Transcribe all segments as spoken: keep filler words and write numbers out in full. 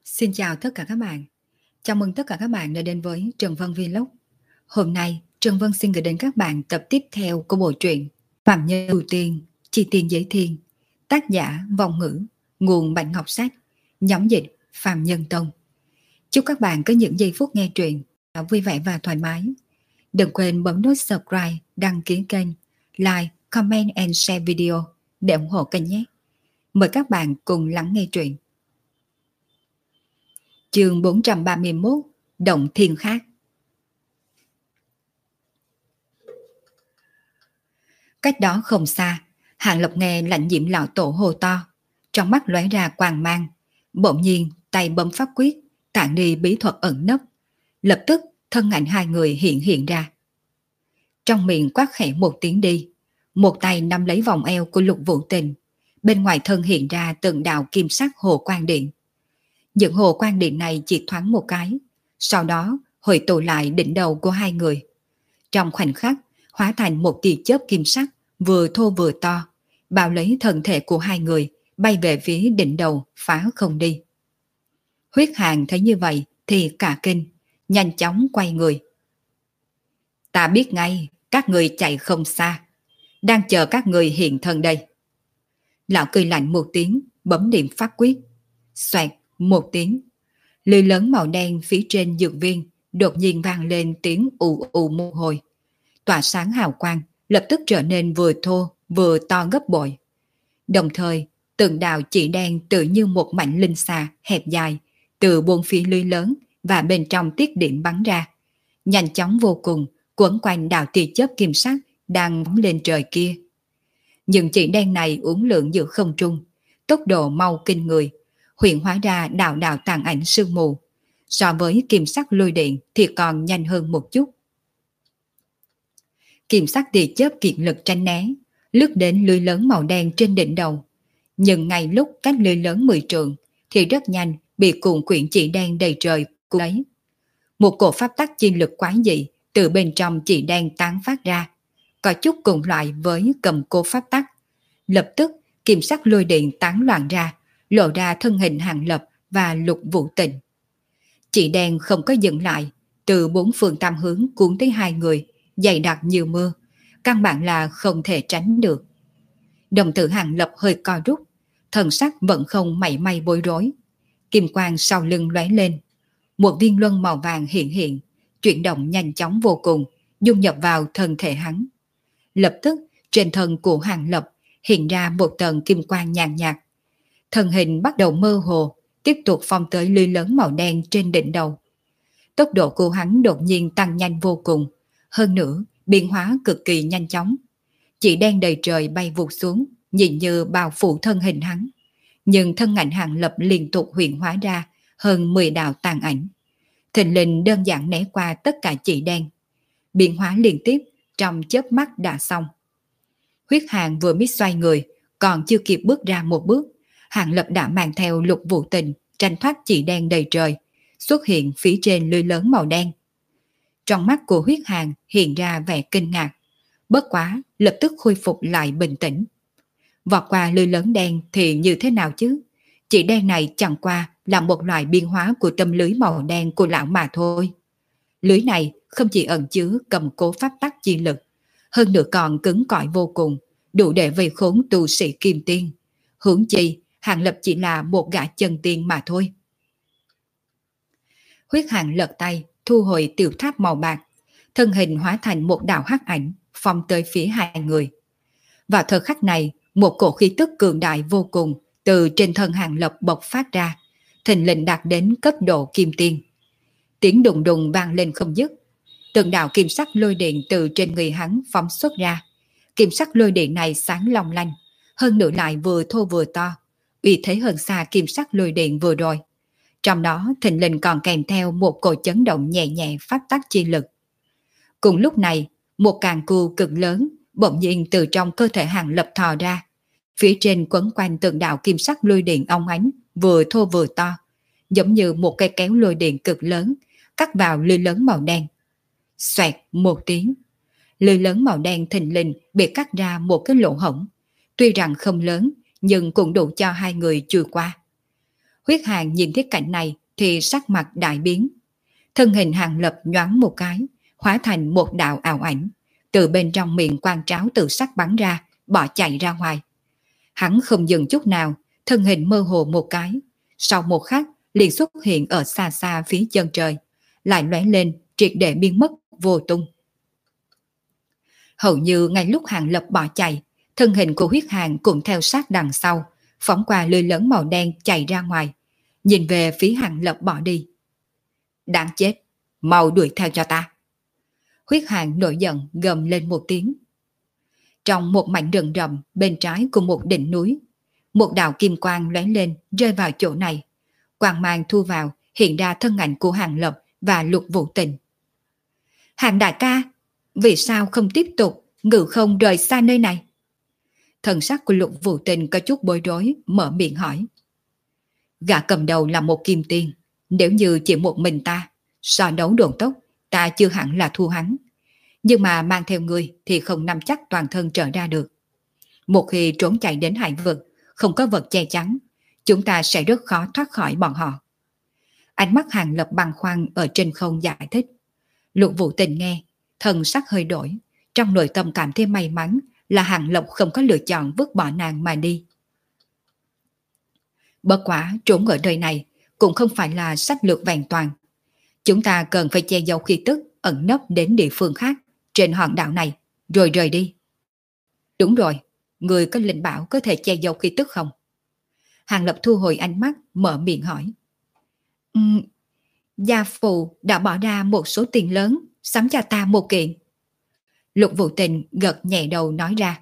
Xin chào tất cả các bạn. Chào mừng tất cả các bạn đã đến với Trần Vân Vlog. Hôm nay, Trần Vân xin gửi đến các bạn tập tiếp theo của bộ truyện Phạm Nhân Ưu Tiên, Chi Tiên Giới Thiên, tác giả Vong Ngữ, nguồn Bạch Ngọc Sách, nhóm dịch Phạm Nhân Tông. Chúc các bạn có những giây phút nghe truyện vui vẻ và thoải mái. Đừng quên bấm nút subscribe, đăng ký kênh, like, comment and share video để ủng hộ kênh nhé. Mời các bạn cùng lắng nghe truyện. Chương bốn trăm ba mươi mốt, Động Thiên Khác. Cách đó không xa, Hàng Lập nghe Lãnh Diễm lão tổ hô to, trong mắt lóe ra quang mang, bỗng nhiên tay bấm pháp quyết, tản đi bí thuật ẩn nấp, lập tức thân ảnh hai người hiện hiện ra. Trong miệng quát khẽ một tiếng đi, một tay nắm lấy vòng eo của Lục Vũ Tình, bên ngoài thân hiện ra từng đạo kim sắc hồ quang điện. Những hồ quang điện này chỉ thoáng một cái, sau đó hội tụ lại đỉnh đầu của hai người. Trong khoảnh khắc, hóa thành một tia chớp kim sắc, vừa thô vừa to, bao lấy thân thể của hai người, bay về phía đỉnh đầu, phá không đi. Huyết Hàn thấy như vậy thì cả kinh, nhanh chóng quay người. Ta biết ngay, các người chạy không xa, đang chờ các người hiện thân đây. Lão cười lạnh một tiếng, bấm điểm pháp quyết. Xoẹt một tiếng, lưới lớn màu đen phía trên dược viên đột nhiên vang lên tiếng ù ù một hồi, tỏa sáng hào quang, lập tức trở nên vừa thô vừa to gấp bội. Đồng thời, từng đạo chỉ đen tự như một mảnh linh xà hẹp dài từ bốn phía lưới lớn và bên trong tiết điểm bắn ra, nhanh chóng vô cùng quấn quanh đạo tia chớp kim sắc đang bắn lên trời kia. Những chỉ đen này uốn lượn giữa không trung, tốc độ mau kinh người, hiện hóa ra đạo đạo tàn ảnh sương mù, so với kim sắc lôi điện thì còn nhanh hơn một chút. Kim sắc tia chớp kiệt lực tránh né, lướt đến lưới lớn màu đen trên đỉnh đầu, nhưng ngay lúc cách lưới lớn mười trượng thì rất nhanh bị cuộn quyển chỉ đen đầy trời cuốn lấy. Một cổ pháp tắc chi lực quái dị từ bên trong chỉ đen tán phát ra, có chút cùng loại với cầm cố pháp tắc. Lập tức kim sắc lôi điện tán loạn ra, lộ ra thân hình Hàng Lập và Lục Vũ Tình. Chỉ đen không có dừng lại, từ bốn phương tam hướng cuốn tới hai người, dày đặc như mưa, căn bản là không thể tránh được. Đồng tử Hàng Lập hơi co rút, thần sắc vẫn không mảy may bối rối. Kim quang sau lưng lóe lên, một viên luân màu vàng hiện hiện, chuyển động nhanh chóng vô cùng, dung nhập vào thân thể hắn. Lập tức trên thân của Hàng Lập hiện ra một tầng kim quang nhàn nhạt, thân hình bắt đầu mơ hồ, tiếp tục phong tới lưới lớn màu đen trên đỉnh đầu. Tốc độ của hắn đột nhiên tăng nhanh vô cùng, hơn nữa biến hóa cực kỳ nhanh chóng. Chỉ đen đầy trời bay vụt xuống, nhìn như bao phủ thân hình hắn. Nhưng thân ảnh Hàng Lập liên tục hiện hóa ra hơn mười đạo tàn ảnh. Thình lình đơn giản né qua tất cả chỉ đen. Biến hóa liên tiếp trong chớp mắt đã xong. Huyết Hàn vừa biết xoay người, còn chưa kịp bước ra một bước, Hàng Lập đã mang theo Lục Vũ Tình tranh thoát chỉ đen đầy trời, xuất hiện phía trên lưới lớn màu đen. Trong mắt của Huyết Hàn hiện ra vẻ kinh ngạc, bất quá lập tức khôi phục lại bình tĩnh. Vọt qua lưới lớn đen thì như thế nào chứ? Chỉ đen này chẳng qua là một loại biến hóa của tâm lưới màu đen của lão mà thôi. Lưới này không chỉ ẩn chứa cầm cố pháp tắc chi lực, hơn nữa còn cứng cỏi vô cùng, đủ để vây khốn tu sĩ kim tiên. Huống chi Hàng Lập chỉ là một gã chân tiên mà thôi. Huyết Hàn lật tay, thu hồi tiểu tháp màu bạc, thân hình hóa thành một đạo hắc ảnh, phong tới phía hai người. Vào thời khắc này, một cổ khí tức cường đại vô cùng từ trên thân Hàng Lập bộc phát ra, thình lình đạt đến cấp độ kim tiên. Tiếng đùng đùng vang lên không dứt, từng đạo kim sắc lôi điện từ trên người hắn phóng xuất ra. Kim sắc lôi điện này sáng long lanh, hơn nữa lại vừa thô vừa to, uy thế hơn xa kim sắc lôi điện vừa rồi. Trong đó thình lình còn kèm theo một cỗ chấn động nhẹ nhẹ pháp tắc chi lực. Cùng lúc này, một càng cưu cực lớn bỗng nhiên từ trong cơ thể Hàng Lập thò ra. Phía trên quấn quanh từng đạo kim sắc lôi điện óng ánh, vừa thô vừa to, giống như một cây kéo lôi điện cực lớn, cắt vào lưới lớn màu đen. Xoẹt một tiếng, lưới lớn màu đen thình lình bị cắt ra một cái lỗ hổng. Tuy rằng không lớn, nhưng cũng đủ cho hai người chui qua. Huyết Hàng nhìn thấy cảnh này thì sắc mặt đại biến. Thân hình Hàng Lập nhoáng một cái, hóa thành một đạo ảo ảnh, từ bên trong miệng quan tráo tự sắc bắn ra, bỏ chạy ra ngoài. Hắn không dừng chút nào, thân hình mơ hồ một cái, sau một khắc liền xuất hiện ở xa xa phía chân trời, lại lóe lên triệt để biến mất vô tung. Hầu như ngay lúc Hàng Lập bỏ chạy, thân hình của Huyết Hàng cũng theo sát đằng sau, phóng qua lưới lớn màu đen chạy ra ngoài, nhìn về phía Hàng Lập bỏ đi. Đáng chết, mau đuổi theo cho ta. Huyết Hàng nổi giận gầm lên một tiếng. Trong một mảnh rừng rậm bên trái của một đỉnh núi, một đạo kim quang lóe lên rơi vào chỗ này. Quang mang thu vào hiện ra thân ảnh của Hàng Lập và Lục Vũ Tình. Hàng đại ca, vì sao không tiếp tục ngự không rời xa nơi này? Thần sắc của Lục Vũ Tình có chút bối rối, mở miệng hỏi. Gã cầm đầu là một kim tiên, nếu như chỉ một mình ta, so đấu độn tốc, ta chưa hẳn là thua hắn. Nhưng mà mang theo người thì không nắm chắc toàn thân trở ra được. Một khi trốn chạy đến hải vực, không có vật che chắn, chúng ta sẽ rất khó thoát khỏi bọn họ. Ánh mắt Hàng Lập băn khoăn ở trên không giải thích. Lục Vũ Tình nghe, thần sắc hơi đổi, trong nội tâm cảm thấy may mắn là Hàng Lập không có lựa chọn vứt bỏ nàng mà đi. Bất quả trốn ở nơi này cũng không phải là sách lược vẹn toàn. Chúng ta cần phải che giấu khí tức ẩn nấp đến địa phương khác trên hòn đảo này, rồi rời đi. Đúng rồi, người có linh bảo có thể che giấu khí tức không? Hàng Lập thu hồi ánh mắt, mở miệng hỏi. Um, gia phụ đã bỏ ra một số tiền lớn, sắm cho ta một kiện. Lục Vũ Tình gật nhẹ đầu nói ra.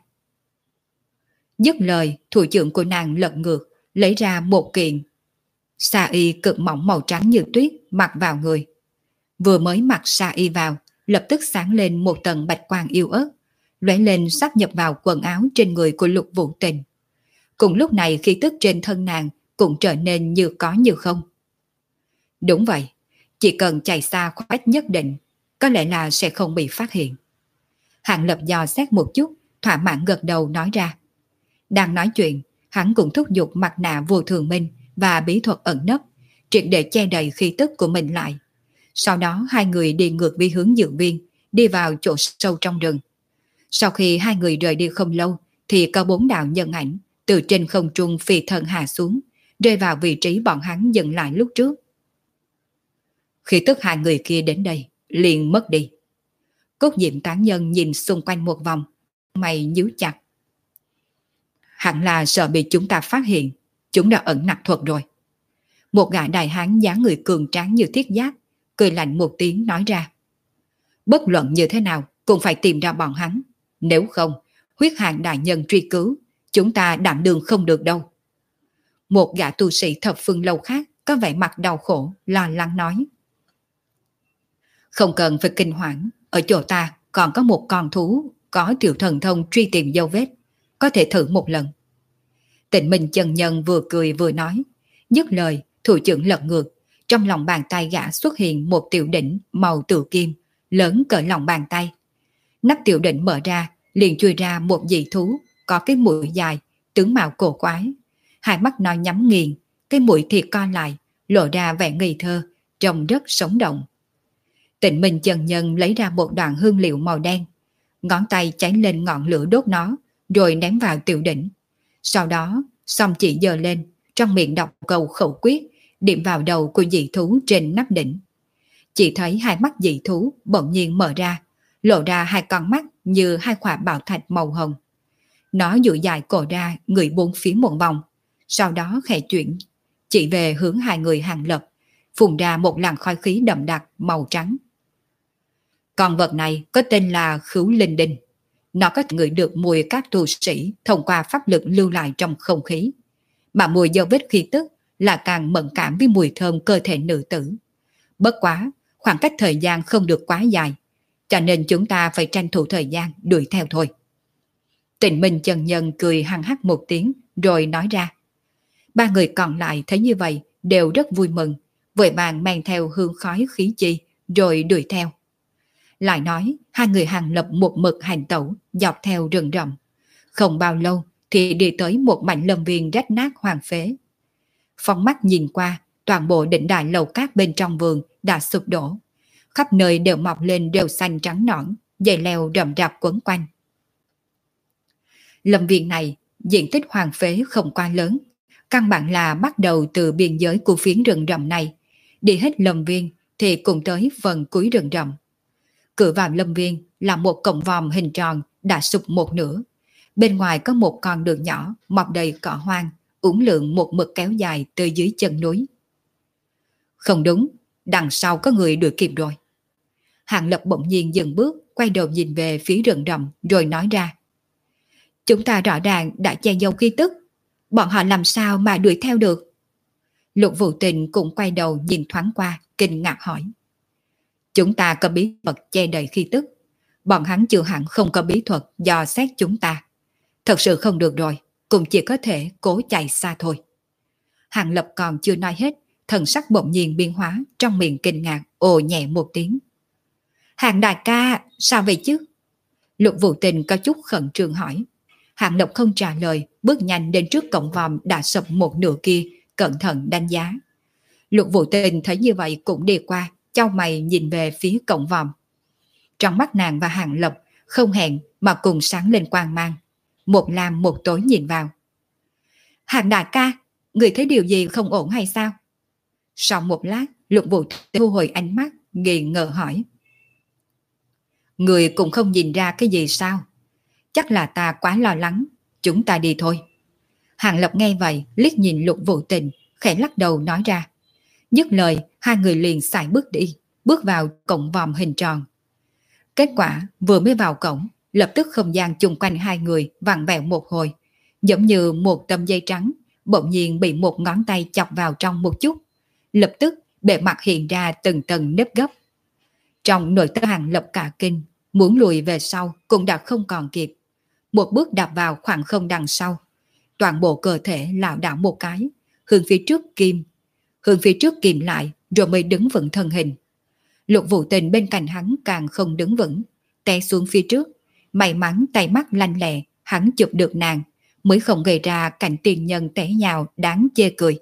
Dứt lời, thủ trưởng của nàng lật ngược, lấy ra một kiện sa y cực mỏng màu trắng như tuyết mặc vào người. Vừa mới mặc sa y vào, lập tức sáng lên một tầng bạch quang yêu ớt, lóe lên sáp nhập vào quần áo trên người của Lục Vũ Tình. Cùng lúc này khí tức trên thân nàng cũng trở nên như có như không. Đúng vậy, chỉ cần chạy xa khoảng nhất định, có lẽ là sẽ không bị phát hiện. Hàng Lập dò xét một chút, thỏa mãn gật đầu nói ra. Đang nói chuyện, hắn cũng thúc giục mặt nạ vô thường minh và bí thuật ẩn nấp, triệt để che đầy khí tức của mình lại. Sau đó hai người đi ngược về hướng dự viên, đi vào chỗ sâu trong rừng. Sau khi hai người rời đi không lâu, thì có bốn đạo nhân ảnh từ trên không trung phi thân hạ xuống, rơi vào vị trí bọn hắn dừng lại lúc trước. Khi tức hai người kia đến đây, liền mất đi. Cốt diệm tán nhân nhìn xung quanh một vòng, mày nhíu chặt. Hẳn là sợ bị chúng ta phát hiện, chúng đã ẩn nặc thuật rồi. Một gã đại hán dáng người cường tráng như thiết giáp, cười lạnh một tiếng nói ra. Bất luận như thế nào cũng phải tìm ra bọn hắn. Nếu không, Huyết Hàng đại nhân truy cứu, chúng ta đảm đương không được đâu. Một gã tu sĩ thập phương lâu khác có vẻ mặt đau khổ, lo lắng nói. Không cần phải kinh hoảng, ở chỗ ta còn có một con thú có tiểu thần thông truy tìm dấu vết, có thể thử một lần. Tịnh Minh chân nhân vừa cười vừa nói, dứt lời, thủ trưởng lật ngược, trong lòng bàn tay gã xuất hiện một tiểu đỉnh màu tử kim, lớn cỡ lòng bàn tay. Nắp tiểu đỉnh mở ra, liền chui ra một dị thú, có cái mũi dài, tướng mạo cổ quái. Hai mắt nó nhắm nghiền, cái mũi thì co lại, lộ ra vẻ ngây thơ, trông rất sống động. Tịnh Minh chân nhân lấy ra một đoạn hương liệu màu đen, ngón tay cháy lên ngọn lửa đốt nó, rồi ném vào tiểu đỉnh. Sau đó, song chỉ giơ lên, trong miệng đọc câu khẩu quyết, điểm vào đầu của dị thú trên nắp đỉnh. Chỉ thấy hai mắt dị thú bỗng nhiên mở ra, lộ ra hai con mắt như hai quả bảo thạch màu hồng. Nó duỗi dài cổ ra, người bốn phía một vòng, sau đó khẽ chuyển, chỉ về hướng hai người Hàng Lập, phun ra một làn khói khí đậm đặc màu trắng. Con vật này có tên là Khứu Linh Đinh. Nó có thể ngửi được mùi các tu sĩ thông qua pháp lực lưu lại trong không khí. Mà mùi dấu vết khí tức là càng mẫn cảm với mùi thơm cơ thể nữ tử. Bất quá, khoảng cách thời gian không được quá dài, cho nên chúng ta phải tranh thủ thời gian đuổi theo thôi. Tịnh Minh chân nhân cười hăng hắc một tiếng rồi nói ra. Ba người còn lại thấy như vậy đều rất vui mừng, vội vàng mang theo hương khói khí chi rồi đuổi theo. Lại nói, hai người Hàng Lập một mực hành tẩu dọc theo rừng rậm. Không bao lâu thì đi tới một mảnh lâm viên rách nát hoang phế. phóng mắt nhìn qua, toàn bộ đỉnh đài lầu cát bên trong vườn đã sụp đổ. Khắp nơi đều mọc lên rêu xanh trắng nõn, dây leo rậm rạp quấn quanh. Lâm viên này, diện tích hoang phế không quá lớn, căn bản là bắt đầu từ biên giới của phiến rừng rậm này. Đi hết lâm viên thì cùng tới phần cuối rừng rậm. Cửa vào lâm viên là một cổng vòm hình tròn đã sụp một nửa. Bên ngoài có một con đường nhỏ mọc đầy cỏ hoang, uốn lượn một mực kéo dài từ dưới chân núi. Không đúng, đằng sau có người đuổi kịp rồi. Hàng Lập bỗng nhiên dừng bước, quay đầu nhìn về phía rừng rậm rồi nói ra. Chúng ta rõ ràng đã che giấu khí tức, bọn họ làm sao mà đuổi theo được? Lục Vũ Tình cũng quay đầu nhìn thoáng qua, kinh ngạc hỏi. Chúng ta có bí thuật che đậy khí tức, bọn hắn chưa hẳn không có bí thuật dò xét chúng ta. Thật sự không được rồi, cũng chỉ có thể cố chạy xa thôi. Hàng Lập còn chưa nói hết, thần sắc bỗng nhiên biến hóa, trong miệng kinh ngạc ồ nhẹ một tiếng. Hàng đại ca, sao vậy chứ? Lục Vũ Tình có chút khẩn trương hỏi. Hàng Lập không trả lời, bước nhanh đến trước cổng vòm đã sập một nửa kia, cẩn thận đánh giá. Lục Vũ Tình thấy như vậy cũng đi qua, chau mày nhìn về phía cổng vòm. Trong mắt nàng và Hàng Lập không hẹn mà cùng sáng lên quang mang. Một lam một tối nhìn vào. Hàng đại ca, người thấy điều gì không ổn hay sao? Sau một lát, Lục Vũ Tình thu hồi ánh mắt, nghi ngờ hỏi. Người cũng không nhìn ra cái gì sao? Chắc là ta quá lo lắng, chúng ta đi thôi. Hàng Lập nghe vậy, liếc nhìn Lục Vũ Tình, khẽ lắc đầu nói ra. Dứt lời, hai người liền xài bước đi, bước vào cổng vòm hình tròn. Kết quả, vừa mới vào cổng, lập tức không gian chung quanh hai người vặn vẹo một hồi, giống như một tấm dây trắng, bỗng nhiên bị một ngón tay chọc vào trong một chút. Lập tức, bề mặt hiện ra từng tầng nếp gấp. Trong nội tâm Hàng Lập cả kinh, muốn lùi về sau cũng đã không còn kịp. Một bước đạp vào khoảng không đằng sau. Toàn bộ cơ thể lảo đảo một cái, hướng phía trước kim. Hướng phía trước kìm lại rồi mới đứng vững thân hình. Lục Vũ Tình bên cạnh hắn càng không đứng vững, té xuống phía trước. May mắn tay mắt lanh lẹ, hắn chụp được nàng, mới không gây ra cảnh tiền nhân té nhào đáng chê cười.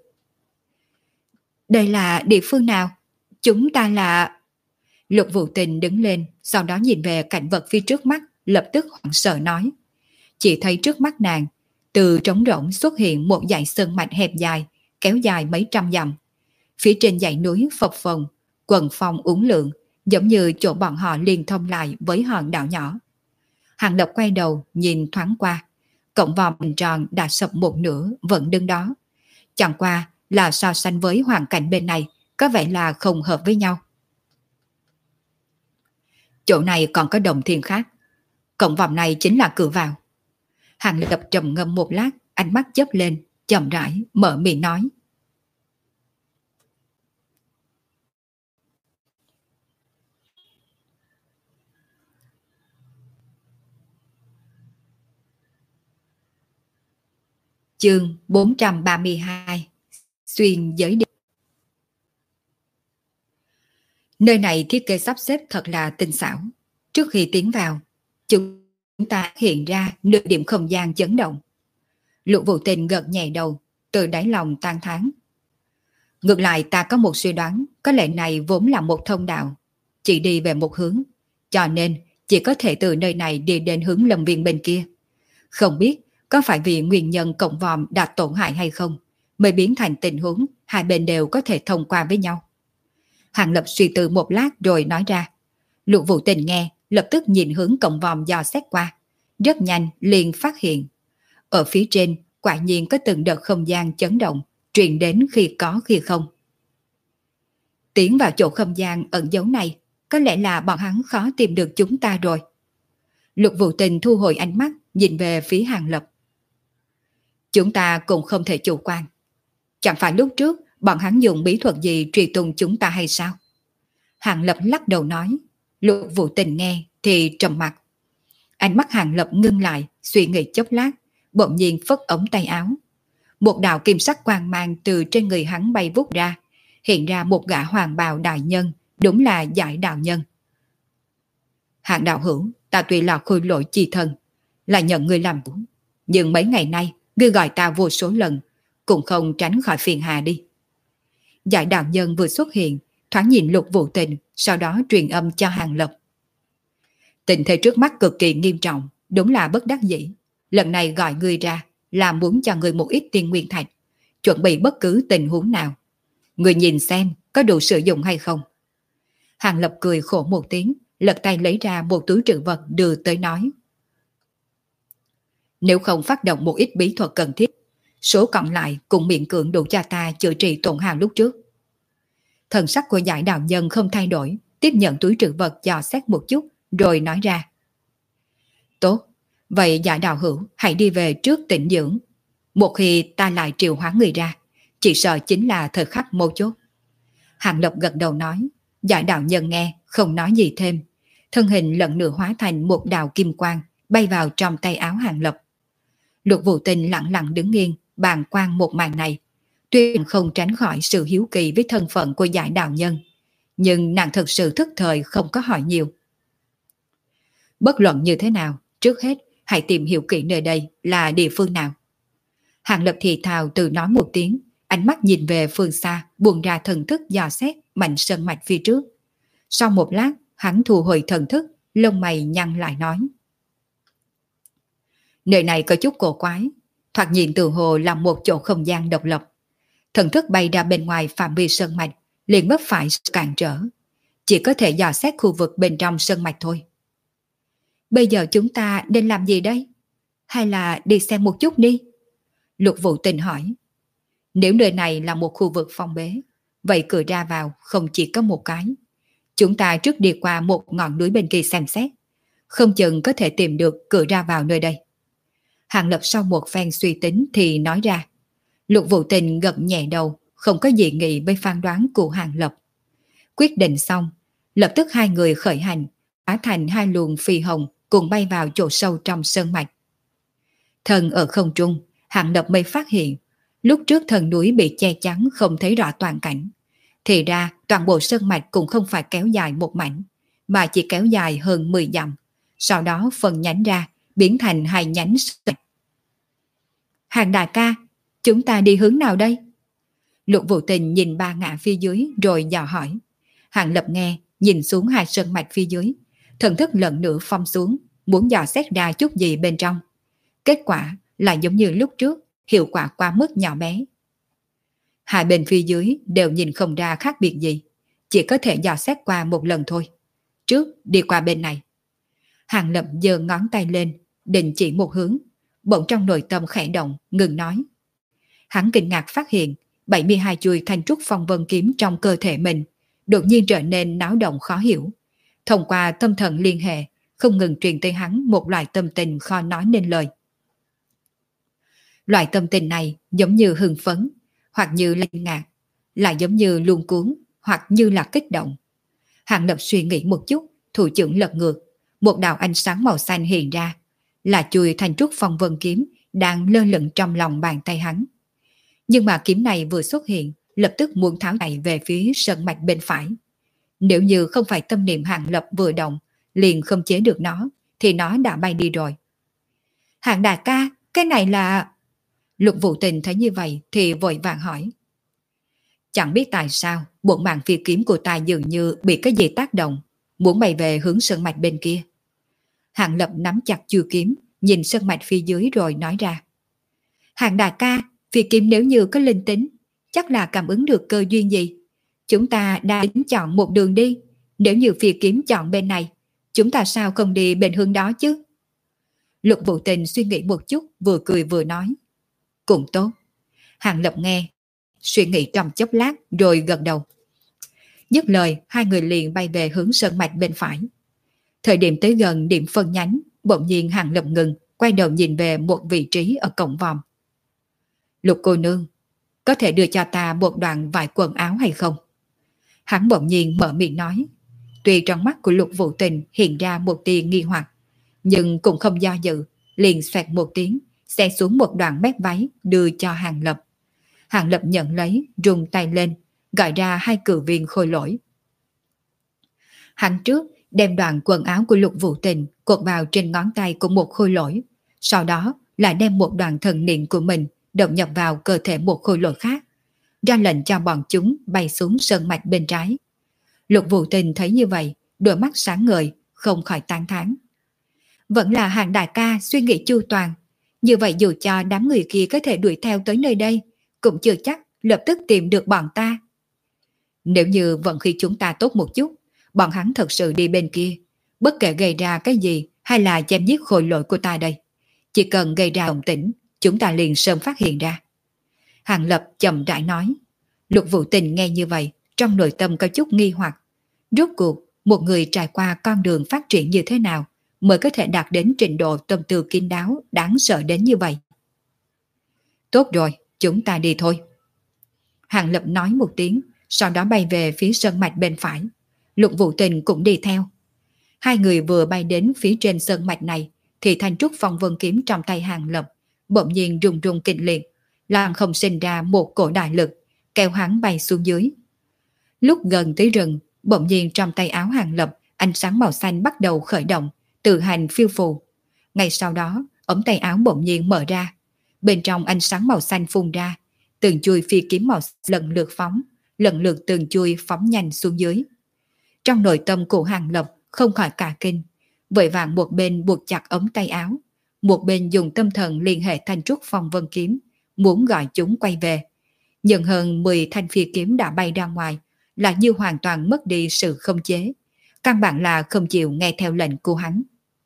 Đây là địa phương nào? Chúng ta là... Lục Vũ Tình đứng lên, sau đó nhìn về cảnh vật phía trước mắt, lập tức hoảng sợ nói. Chỉ thấy trước mắt nàng, từ trống rỗng xuất hiện một dãy sơn mạch hẹp dài, kéo dài mấy trăm dặm. Phía trên dãy núi phập phồng, quần phong uốn lượn, giống như chỗ bọn họ liên thông lại với hòn đảo nhỏ. Hàng Lập quay đầu nhìn thoáng qua, cổng vòm hình tròn đã sập một nửa vẫn đứng đó. Chẳng qua là so sánh với hoàn cảnh bên này, có vẻ là không hợp với nhau. Chỗ này còn có đồng thiên khác. Cổng vòm này chính là cửa vào. Hàng Lập trầm ngâm một lát, ánh mắt chớp lên, chậm rãi mở miệng nói. Chương bốn trăm ba mươi hai. Xuyên giới định. Nơi này thiết kế sắp xếp thật là tinh xảo. Trước khi tiến vào, chúng ta hiện ra nửa điểm không gian chấn động. Lục Vũ Tình gật nhẹ đầu, từ đáy lòng than thán. Ngược lại ta có một suy đoán, có lẽ này vốn là một thông đạo, chỉ đi về một hướng, cho nên chỉ có thể từ nơi này đi đến hướng lâm viên bên kia. Không biết có phải vì nguyên nhân cổng vòm đã tổn hại hay không, mới biến thành tình huống hai bên đều có thể thông qua với nhau. Hàng Lập suy tư một lát rồi nói ra. Lục Vũ Tình nghe, lập tức nhìn hướng cổng vòm dò xét qua. Rất nhanh liền phát hiện. Ở phía trên, quả nhiên có từng đợt không gian chấn động, truyền đến khi có khi không. Tiến vào chỗ không gian ẩn giấu này, có lẽ là bọn hắn khó tìm được chúng ta rồi. Lục Vũ Tình thu hồi ánh mắt, nhìn về phía Hàng Lập. Chúng ta cũng không thể chủ quan. Chẳng phải lúc trước bọn hắn dùng bí thuật gì truy tung chúng ta hay sao? Hàng Lập lắc đầu nói. Lục Vũ Tình nghe thì trầm mặt. Ánh mắt Hàng Lập ngưng lại, suy nghĩ chốc lát, bỗng nhiên phất ống tay áo. Một đạo kim sắc quang mang từ trên người hắn bay vút ra, hiện ra một gã hoàng bào đại nhân, đúng là Giải đạo nhân. Hạng đạo hữu, ta tuy là khôi lỗi chi thân, là nhận người làm chủ, nhưng mấy ngày nay ngươi gọi ta vô số lần, cũng không tránh khỏi phiền hà đi. Giải đạo nhân vừa xuất hiện, thoáng nhìn Lục Vũ Tình, sau đó truyền âm cho Hàng Lập. Tình thế trước mắt cực kỳ nghiêm trọng, đúng là bất đắc dĩ. Lần này gọi ngươi ra là muốn cho ngươi một ít tiên nguyên thạch, chuẩn bị bất cứ tình huống nào. Ngươi nhìn xem có đủ sử dụng hay không. Hàng Lập cười khổ một tiếng, lật tay lấy ra một túi trữ vật đưa tới nói. Nếu không phát động một ít bí thuật cần thiết, số còn lại cũng miễn cưỡng đủ cho ta chữa trị tổn hao lúc trước. Thần sắc của giải đạo nhân không thay đổi, tiếp nhận túi trữ vật dò xét một chút, rồi nói ra. Tốt, vậy giải đạo hữu hãy đi về trước tĩnh dưỡng. Một khi ta lại triệu hoán người ra, chỉ sợ chính là thời khắc mấu chốt. Hàng Lập gật đầu nói, giải đạo nhân nghe, không nói gì thêm. Thân hình lần nữa hóa thành một đạo kim quang, bay vào trong tay áo Hàng Lập. Lục Vũ Tình lặng lặng đứng nghiêng, bàng quan một màn này. Tuy không tránh khỏi sự hiếu kỳ với thân phận của giải đạo nhân, nhưng nàng thật sự thức thời không có hỏi nhiều. Bất luận như thế nào, trước hết hãy tìm hiểu kỹ nơi đây là địa phương nào. Hàng Lập thì thào từ nói một tiếng, ánh mắt nhìn về phương xa, buông ra thần thức dò xét mảnh sơn mạch phía trước. Sau một lát, hắn thu hồi thần thức, lông mày nhăn lại nói. Nơi này có chút cổ quái, thoạt nhìn từ hồ là một chỗ không gian độc lập. Thần thức bay ra bên ngoài phạm vi sơn mạch, liền mất phải cản trở. Chỉ có thể dò xét khu vực bên trong sơn mạch thôi. Bây giờ chúng ta nên làm gì đây? Hay là đi xem một chút đi? Lục Vũ Tình hỏi. Nếu nơi này là một khu vực phong bế, vậy cửa ra vào không chỉ có một cái. Chúng ta trước đi qua một ngọn núi bên kia xem xét, không chừng có thể tìm được cửa ra vào nơi đây. Hàng Lập sau một phen suy tính thì nói ra. Lục Vũ Tình gật nhẹ đầu, không có gì nghị với phán đoán của Hàng Lập. Quyết định xong, lập tức hai người khởi hành, hóa thành hai luồng phi hồng cùng bay vào chỗ sâu trong sơn mạch. Thần ở không trung, Hàng Lập mới phát hiện, lúc trước thần núi bị che chắn không thấy rõ toàn cảnh. Thì ra toàn bộ sơn mạch cũng không phải kéo dài một mảnh, mà chỉ kéo dài hơn mười dặm, sau đó phân nhánh ra, biến thành hai nhánh sơn. Hàng đại ca, chúng ta đi hướng nào đây? Lục Vũ Tình nhìn ba ngã phía dưới rồi dò hỏi. Hàng Lập nghe, nhìn xuống hai sơn mạch phía dưới, thần thức lần nữa phong xuống, muốn dò xét ra chút gì bên trong. Kết quả là giống như lúc trước, hiệu quả quá mức nhỏ bé. Hai bên phía dưới đều nhìn không ra khác biệt gì, chỉ có thể dò xét qua một lần thôi. Trước đi qua bên này. Hàng Lập giơ ngón tay lên, định chỉ một hướng, bỗng trong nội tâm khẽ động, ngừng nói. Hắn kinh ngạc phát hiện bảy mươi hai chuôi thanh trúc phong vân kiếm trong cơ thể mình đột nhiên trở nên náo động khó hiểu. Thông qua tâm thần liên hệ, không ngừng truyền tới hắn một loại tâm tình khó nói nên lời. Loại tâm tình này giống như hưng phấn, hoặc như linh ngạc, lại giống như luống cuốn, hoặc như là kích động. Hàng Lập suy nghĩ một chút, thủ trưởng lật ngược, một đạo ánh sáng màu xanh hiện ra, là chuôi thanh trúc phong vân kiếm đang lơ lửng trong lòng bàn tay hắn. Nhưng mà kiếm này vừa xuất hiện, lập tức muốn tháo chạy về phía sơn mạch bên phải. Nếu như không phải tâm niệm Hàng Lập vừa động, liền không chế được nó, thì nó đã bay đi rồi. Hàng đại ca, cái này là... Lục Vũ Tình thấy như vậy thì vội vàng hỏi. Chẳng biết tại sao, bộ mạng phi kiếm của ta dường như bị cái gì tác động, muốn bay về hướng sơn mạch bên kia. Hàng Lập nắm chặt chuôi kiếm, nhìn sơn mạch phía dưới rồi nói ra. Hàng đại ca, phi kiếm nếu như có linh tính, chắc là cảm ứng được cơ duyên gì. Chúng ta đã tính chọn một đường đi, nếu như phi kiếm chọn bên này, chúng ta sao không đi bên hướng đó chứ? Lục Vũ Tình suy nghĩ một chút, vừa cười vừa nói. Cũng tốt. Hàng Lập nghe, suy nghĩ trong chốc lát rồi gật đầu. Dứt lời, hai người liền bay về hướng sơn mạch bên phải. Thời điểm tới gần điểm phân nhánh, bỗng nhiên Hàng Lập ngừng, quay đầu nhìn về một vị trí ở cổng vòm. Lục cô nương, có thể đưa cho ta một đoạn vải quần áo hay không? Hắn bỗng nhiên mở miệng nói. Tuy trong mắt của Lục Vũ Tình hiện ra một tia nghi hoặc, nhưng cũng không do dự, liền xoẹt một tiếng, xé xuống một đoạn mép váy đưa cho Hàng Lập. Hàng Lập nhận lấy, rung tay lên, gọi ra hai cử viên khôi lỗi. Hắn trước đem đoạn quần áo của Lục Vũ Tình cột vào trên ngón tay của một khôi lỗi, sau đó lại đem một đoạn thần niệm của mình động nhập vào cơ thể một khối lỗi khác, ra lệnh cho bọn chúng bay xuống sơn mạch bên trái. Lục Vũ Tình thấy như vậy, đôi mắt sáng ngời, không khỏi tán thán. Vẫn là Hàng đại ca suy nghĩ chu toàn, như vậy dù cho đám người kia có thể đuổi theo tới nơi đây, cũng chưa chắc lập tức tìm được bọn ta. Nếu như vận khí chúng ta tốt một chút, bọn hắn thật sự đi bên kia, bất kể gây ra cái gì hay là chém giết khôi lỗi của ta đây, chỉ cần gây ra động tĩnh, chúng ta liền sớm phát hiện ra. Hàng Lập chậm rãi nói. Lục Vũ Tình nghe như vậy, trong nội tâm có chút nghi hoặc. Rốt cuộc, một người trải qua con đường phát triển như thế nào mới có thể đạt đến trình độ tâm tư kín đáo đáng sợ đến như vậy? Tốt rồi, chúng ta đi thôi. Hàng Lập nói một tiếng, sau đó bay về phía sơn mạch bên phải. Lục Vũ Tình cũng đi theo. Hai người vừa bay đến phía trên sơn mạch này, thì thanh trúc phong vân kiếm trong tay Hàng Lập bỗng nhiên rung rung kịch liệt, làm không sinh ra một cổ đại lực, kéo hắn bay xuống dưới. Lúc gần tới rừng, bỗng nhiên trong tay áo Hàng Lập, ánh sáng màu xanh bắt đầu khởi động, tự hành phiêu phù. Ngay sau đó, ống tay áo bỗng nhiên mở ra, bên trong ánh sáng màu xanh phun ra, từng chuôi phi kiếm màu lần lượt phóng, lần lượt từng chuôi phóng nhanh xuống dưới. Trong nội tâm của Hàng Lập không khỏi cả kinh, vội vàng một bên buộc chặt ống tay áo, một bên dùng tâm thần liên hệ thanh trúc phong vân kiếm, muốn gọi chúng quay về. Nhưng hơn mười thanh phi kiếm đã bay ra ngoài, là như hoàn toàn mất đi sự khống chế, căn bản là không chịu nghe theo lệnh của hắn.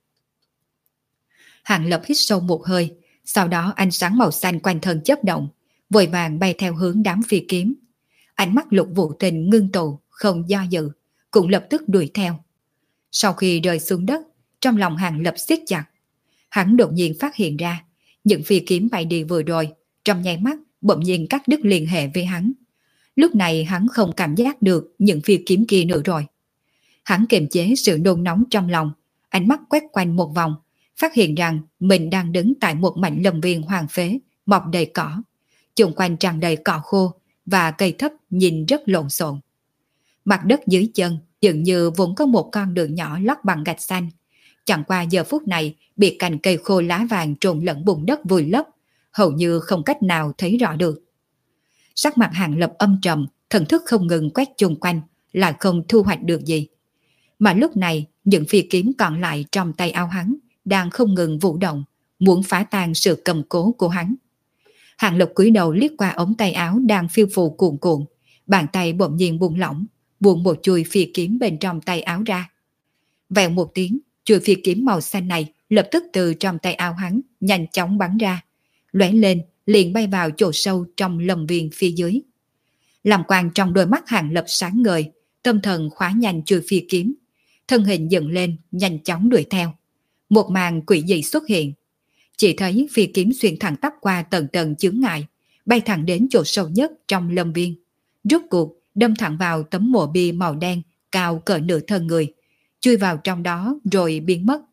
Hàng Lập hít sâu một hơi, sau đó ánh sáng màu xanh quanh thân chớp động, vội vàng bay theo hướng đám phi kiếm. Ánh mắt Lục Vũ Tình ngưng tụ, không do dự, cũng lập tức đuổi theo. Sau khi rơi xuống đất, trong lòng Hàng Lập siết chặt. Hắn đột nhiên phát hiện ra, những phi kiếm bay đi vừa rồi, trong nháy mắt bỗng nhiên cắt đứt liên hệ với hắn. Lúc này hắn không cảm giác được những phi kiếm kia nữa rồi. Hắn kiềm chế sự nôn nóng trong lòng, ánh mắt quét quanh một vòng, phát hiện rằng mình đang đứng tại một mảnh lâm viên hoang phế, mọc đầy cỏ. Xung quanh tràn đầy cỏ khô và cây thấp nhìn rất lộn xộn. Mặt đất dưới chân dường như vốn có một con đường nhỏ lót bằng gạch xanh. Chẳng qua giờ phút này bị cành cây khô lá vàng trộn lẫn bùn đất vùi lấp, hầu như không cách nào thấy rõ được. Sắc mặt Hàng Lập âm trầm, thần thức không ngừng quét chung quanh, lại không thu hoạch được gì. Mà lúc này, những phi kiếm còn lại trong tay áo hắn đang không ngừng vũ động, muốn phá tan sự cầm cố của hắn. Hàng Lập cúi đầu liếc qua ống tay áo đang phiêu phù cuộn cuộn, bàn tay bỗng nhiên buông lỏng, buông một chuôi phi kiếm bên trong tay áo ra. Vèo một tiếng, chuôi phi kiếm màu xanh này lập tức từ trong tay áo hắn nhanh chóng bắn ra, lóe lên liền bay vào chỗ sâu trong lâm viên phía dưới. Làm quang trong đôi mắt Hàng Lập sáng ngời, tâm thần khóa nhanh chuôi phi kiếm, thân hình dựng lên nhanh chóng đuổi theo. Một màn quỷ dị xuất hiện, chỉ thấy phi kiếm xuyên thẳng tắp qua tầng tầng chướng ngại, bay thẳng đến chỗ sâu nhất trong lâm viên, rốt cuộc đâm thẳng vào tấm mộ bia màu đen cao cỡ nửa thân người, chui vào trong đó rồi biến mất.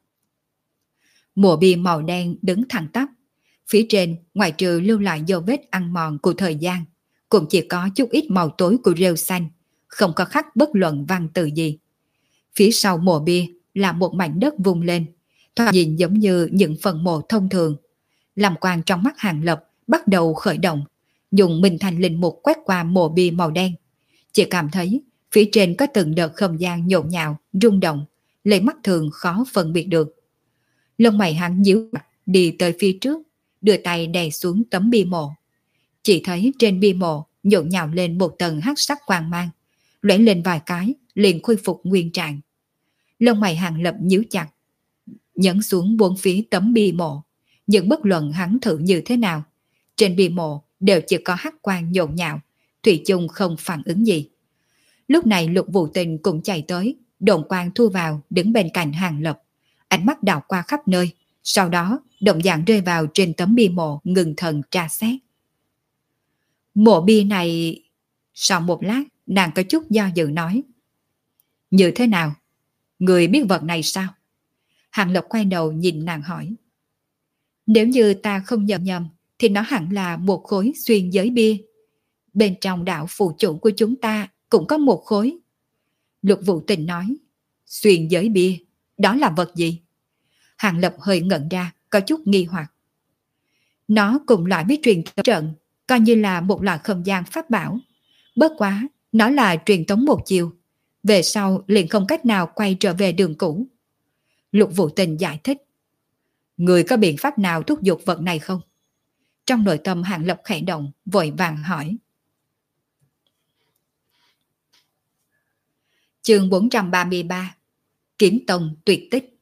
Mộ bia màu đen đứng thẳng tắp, phía trên ngoài trừ lưu lại dấu vết ăn mòn của thời gian, cũng chỉ có chút ít màu tối của rêu xanh, không có khắc bất luận văn tự gì. Phía sau mộ bia là một mảnh đất vung lên, thoạt nhìn giống như những phần mộ thông thường. Làm quang trong mắt Hàng Lập bắt đầu khởi động, dùng Minh Thành linh mục quét qua mộ bia màu đen. Chỉ cảm thấy phía trên có từng đợt không gian nhộn nhạo, rung động, lấy mắt thường khó phân biệt được. Lông mày hắn nhíu chặt, đi tới phía trước, đưa tay đè xuống tấm bia mộ. Chỉ thấy trên bia mộ nhộn nhạo lên một tầng hắc sắc quang mang, lóe lên vài cái liền khôi phục nguyên trạng. Lông mày Hàng Lập nhíu chặt, nhấn xuống bốn phía tấm bia mộ, nhưng bất luận hắn thử như thế nào, trên bia mộ đều chỉ có hắc quang nhộn nhạo, thủy chung không phản ứng gì. Lúc này Lục Vũ Tình cũng chạy tới, đồn quang thu vào đứng bên cạnh Hàng Lập, ánh mắt đảo qua khắp nơi, sau đó động dạng rơi vào trên tấm bia mộ, ngừng thần tra xét. Mộ bia này... Sau một lát, nàng có chút do dự nói. Như thế nào? Người biết vật này sao? Hàng Lập quay đầu nhìn nàng hỏi. Nếu như ta không nhầm nhầm, thì nó hẳn là một khối xuyên giới bia. Bên trong đạo phụ chủ của chúng ta cũng có một khối. Lục Vũ Tình nói. Xuyên giới bia, đó là vật gì? Hàng Lập hơi ngẩn ra, có chút nghi hoặc. Nó cùng loại với truyền tống trận, coi như là một loại không gian pháp bảo. Bất quá, nó là truyền tống một chiều. Về sau liền không cách nào quay trở về đường cũ. Lục Vũ Tình giải thích. Người có biện pháp nào thúc giục vật này không? Trong nội tâm Hàng Lập khẽ động, vội vàng hỏi. Chương bốn trăm ba mươi ba. Kiếm tông tuyệt tích.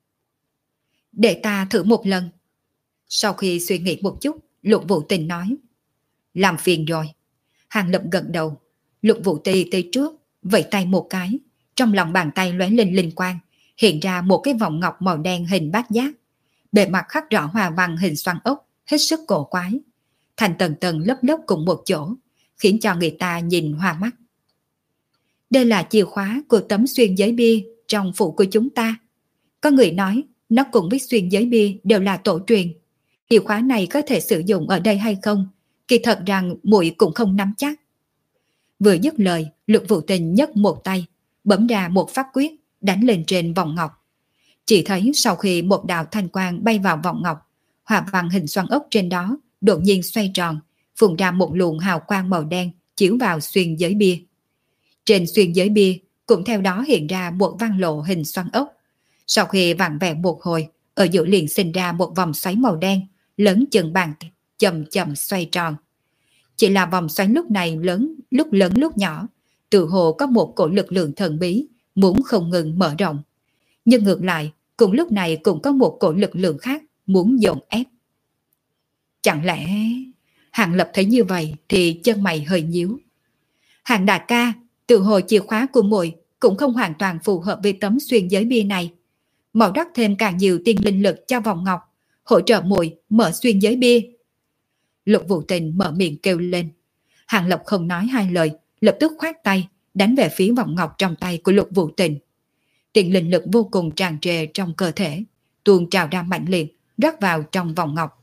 Để ta thử một lần. Sau khi suy nghĩ một chút, Lục Vũ Tình nói. Làm phiền rồi. Hàng Lập gật đầu. Lục Vũ Tình tới trước, vẫy tay một cái. Trong lòng bàn tay lóe lên linh quang, hiện ra một cái vòng ngọc màu đen hình bát giác. Bề mặt khắc rõ hoa văn hình xoắn ốc, hết sức cổ quái. Thành tầng tầng lớp lớp cùng một chỗ, khiến cho người ta nhìn hoa mắt. Đây là chìa khóa của tấm xuyên giới bia trong phủ của chúng ta. Có người nói, nó cùng với xuyên giới bia đều là tổ truyền. Chìa khóa này có thể sử dụng ở đây hay không? Kỳ thật rằng muội cũng không nắm chắc. Vừa dứt lời, Lục Vũ Tình nhấc một tay, bấm ra một pháp quyết, đánh lên trên vòng ngọc. Chỉ thấy sau khi một đạo thanh quang bay vào vòng ngọc, hoa văn hình xoắn ốc trên đó đột nhiên xoay tròn, phun ra một luồng hào quang màu đen chiếu vào xuyên giới bia. Trên xuyên giới bia cũng theo đó hiện ra một văn lộ hình xoắn ốc. Sau khi vặn vẹo một hồi, ở giữa liền sinh ra một vòng xoáy màu đen, lớn chừng bàn tay, chậm chậm xoay tròn. Chỉ là vòng xoáy lúc này lớn, lúc lớn lúc nhỏ, tự hồ có một cổ lực lượng thần bí muốn không ngừng mở rộng. Nhưng ngược lại, cùng lúc này cũng có một cổ lực lượng khác muốn dồn ép. Chẳng lẽ... Hàng Lập thấy như vậy thì chân mày hơi nhíu. Hàng đại ca, tự hồ chìa khóa của muội cũng không hoàn toàn phù hợp với tấm xuyên giới bia này. Màu đắt thêm càng nhiều tiên linh lực cho vòng ngọc, hỗ trợ muội mở xuyên giới bia. Lục Vũ Tình mở miệng kêu lên. Hàng Lập không nói hai lời, lập tức khoát tay, đánh về phía vòng ngọc trong tay của Lục Vũ Tình. Tiên linh lực vô cùng tràn trề trong cơ thể, tuôn trào ra mạnh liệt, rót vào trong vòng ngọc.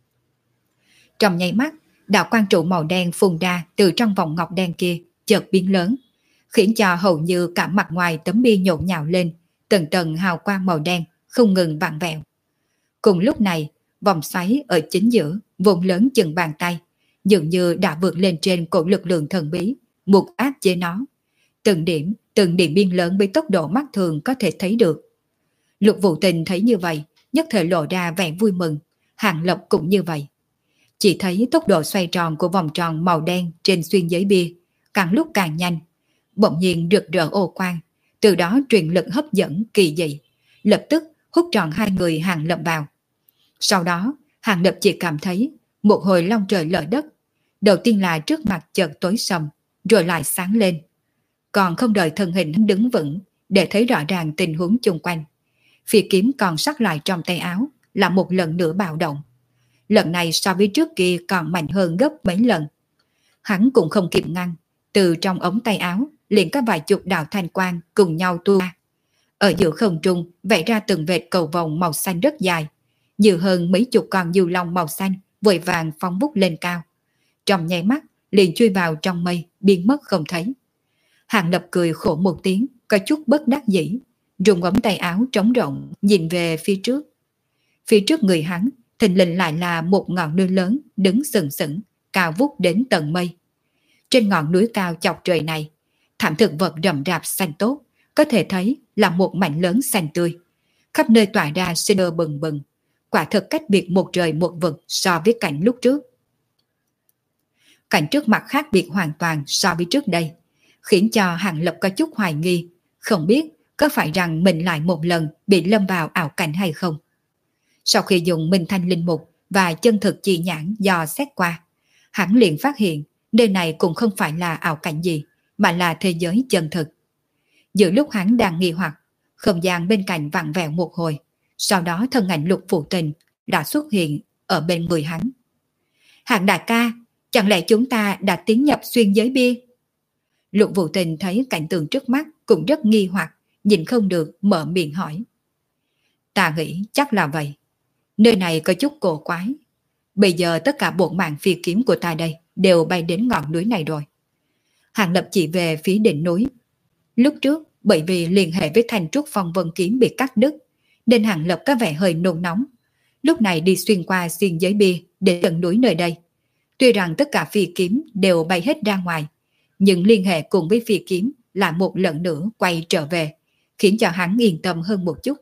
Trong nháy mắt, đạo quang trụ màu đen phun ra từ trong vòng ngọc đen kia, chợt biến lớn, khiến cho hầu như cả mặt ngoài tấm bia nhộn nhạo lên, từng tầng hào quang màu đen không ngừng vặn vẹo. Cùng lúc này, vòng xoáy ở chính giữa, vốn lớn chừng bàn tay, dường như đã vượt lên trên cổ lực lượng thần bí, một áp chế nó. Từng điểm, từng điểm biên lớn với tốc độ mắt thường có thể thấy được. Lục Vũ Tình thấy như vậy, nhất thời lộ ra vẻ vui mừng, Hàng Lập cũng như vậy. Chỉ thấy tốc độ xoay tròn của vòng tròn màu đen trên xuyên giới bia càng lúc càng nhanh, bỗng nhiên rực rỡ ô quang, từ đó truyền lực hấp dẫn kỳ dị, lập tức hút tròn hai người Hàng Lập vào. Sau đó, Hàng Lập chỉ cảm thấy một hồi long trời lở đất, đầu tiên là trước mặt chợt tối sầm, rồi lại sáng lên. Còn không đợi thân hình đứng vững để thấy rõ ràng tình huống chung quanh, phi kiếm còn sắt lại trong tay áo là một lần nữa bạo động. Lần này so với trước kia còn mạnh hơn gấp mấy lần. Hắn cũng không kịp ngăn, từ trong ống tay áo liền có vài chục đạo thanh quang cùng nhau tua ra. Ở giữa không trung vẽ ra từng vệt cầu vồng màu xanh rất dài, nhiều hơn mấy chục con diều long màu xanh vội vàng phóng vút lên cao. Trong nháy mắt liền chui vào trong mây, biến mất không thấy. Hàng Lập cười khổ một tiếng, có chút bất đắc dĩ, dùng ống tay áo trống rộng nhìn về phía trước. Phía trước người hắn thình lình lại là một ngọn núi lớn đứng sừng sững, cao vút đến tận mây. Trên ngọn núi cao chọc trời này, thảm thực vật rậm rạp xanh tốt, có thể thấy là một mảnh lớn xanh tươi, khắp nơi tỏa ra sinh cơ bừng bừng, quả thực cách biệt một trời một vực so với cảnh lúc trước. Cảnh trước mặt khác biệt hoàn toàn so với trước đây, khiến cho Hàng Lập có chút hoài nghi, không biết có phải rằng mình lại một lần bị lâm vào ảo cảnh hay không. Sau khi dùng Minh Thanh Linh Mục và chân thực chi nhãn dò xét qua, hắn liền phát hiện nơi này cũng không phải là ảo cảnh gì, mà là thế giới chân thực. Giữa lúc hắn đang nghi hoặc, không gian bên cạnh vặn vẹo một hồi, sau đó thân ảnh Lục Vũ Tình đã xuất hiện ở bên người hắn. Hạng đại ca, chẳng lẽ chúng ta đã tiến nhập xuyên giới bia? Lục Vũ Tình thấy cảnh tượng trước mắt cũng rất nghi hoặc, nhìn không được mở miệng hỏi. Ta nghĩ chắc là vậy. Nơi này có chút cổ quái. Bây giờ tất cả bộ mạng phi kiếm của ta đây đều bay đến ngọn núi này rồi. Hàng Lập chỉ về phía đỉnh núi. Lúc trước, bởi vì liên hệ với thanh trúc phong vân kiếm bị cắt đứt, nên Hàng Lập có vẻ hơi nôn nóng. lúc này đi xuyên qua xiên giới bia để tận núi nơi đây. Tuy rằng tất cả phi kiếm đều bay hết ra ngoài, nhưng liên hệ cùng với phi kiếm là một lần nữa quay trở về, khiến cho hắn yên tâm hơn một chút.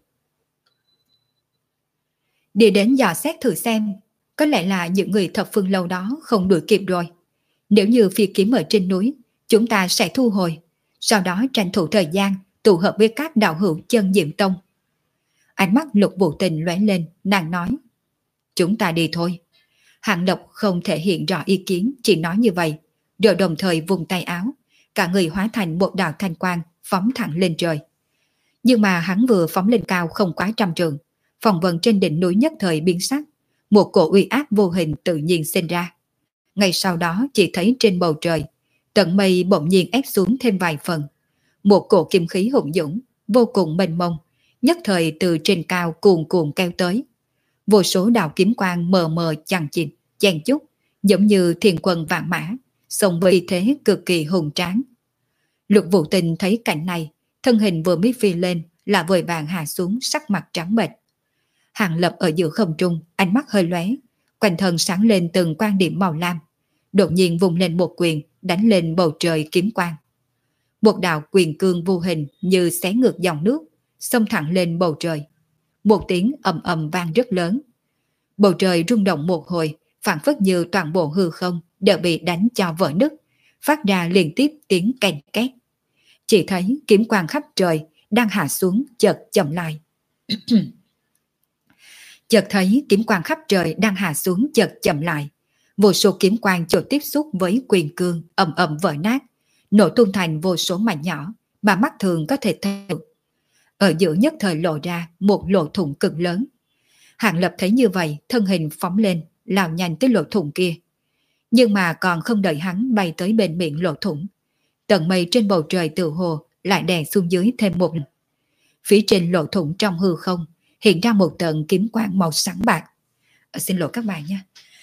Đi đến dò xét thử xem, có lẽ là những người thập phương lâu đó không đuổi kịp rồi. Nếu như phi kiếm ở trên núi, chúng ta sẽ thu hồi, sau đó tranh thủ thời gian tụ hợp với các đạo hữu chân Diệm Tông. Ánh mắt Lục Vũ Tình lóe lên, nàng nói: chúng ta đi thôi. Hạng Lập không thể hiện rõ ý kiến, chỉ nói như vậy, rồi đồng thời vùng tay áo, cả người hóa thành một đạo thanh quang phóng thẳng lên trời. Nhưng mà hắn vừa phóng lên cao không quá trăm trượng, phòng vân trên đỉnh núi nhất thời biến sắc, một cổ uy áp vô hình tự nhiên sinh ra. Ngay sau đó chỉ thấy trên bầu trời, tận mây bỗng nhiên ép xuống thêm vài phần. Một cổ kim khí hùng dũng, vô cùng mênh mông, nhất thời từ trên cao cuồn cuộn kéo tới. Vô số đạo kiếm quang mờ mờ chằng chịt, chen chúc, giống như thiên quân vạn mã, xông với thế cực kỳ hùng tráng. Lục Vũ Tình thấy cảnh này, thân hình vừa mới phi lên là vội vàng hạ xuống, sắc mặt trắng bệch. Hàng Lập ở giữa không trung, ánh mắt hơi lóe, quanh thân sáng lên từng quan điểm màu lam, đột nhiên vùng lên một quyền đánh lên bầu trời kiếm quang. Một đạo quyền cương vô hình như xé ngược dòng nước, xông thẳng lên bầu trời. Một tiếng ầm ầm vang rất lớn. Bầu trời rung động một hồi, phảng phất như toàn bộ hư không đều bị đánh cho vỡ nứt, phát ra liên tiếp tiếng kèn két. Chỉ thấy kiếm quang khắp trời đang hạ xuống chợt chậm lại. Chợt thấy kiếm quang khắp trời đang hạ xuống chợt chậm lại. Vô số kiếm quang chỗ tiếp xúc với quyền cương ầm ầm vỡ nát, nổ tung thành vô số mảnh nhỏ mà mắt thường có thể thấy được. Ở giữa nhất thời lộ ra một lỗ thủng cực lớn. Hạng Lập thấy như vậy, thân hình phóng lên, lao nhanh tới lỗ thủng kia. Nhưng mà còn không đợi hắn bay tới bên miệng lỗ thủng, tầng mây trên bầu trời tự hồ lại đè xuống dưới thêm một lần. Phía trên lỗ thủng trong hư không hiện ra một tầng kiếm quang màu sáng bạc. À, xin lỗi các bạn nha.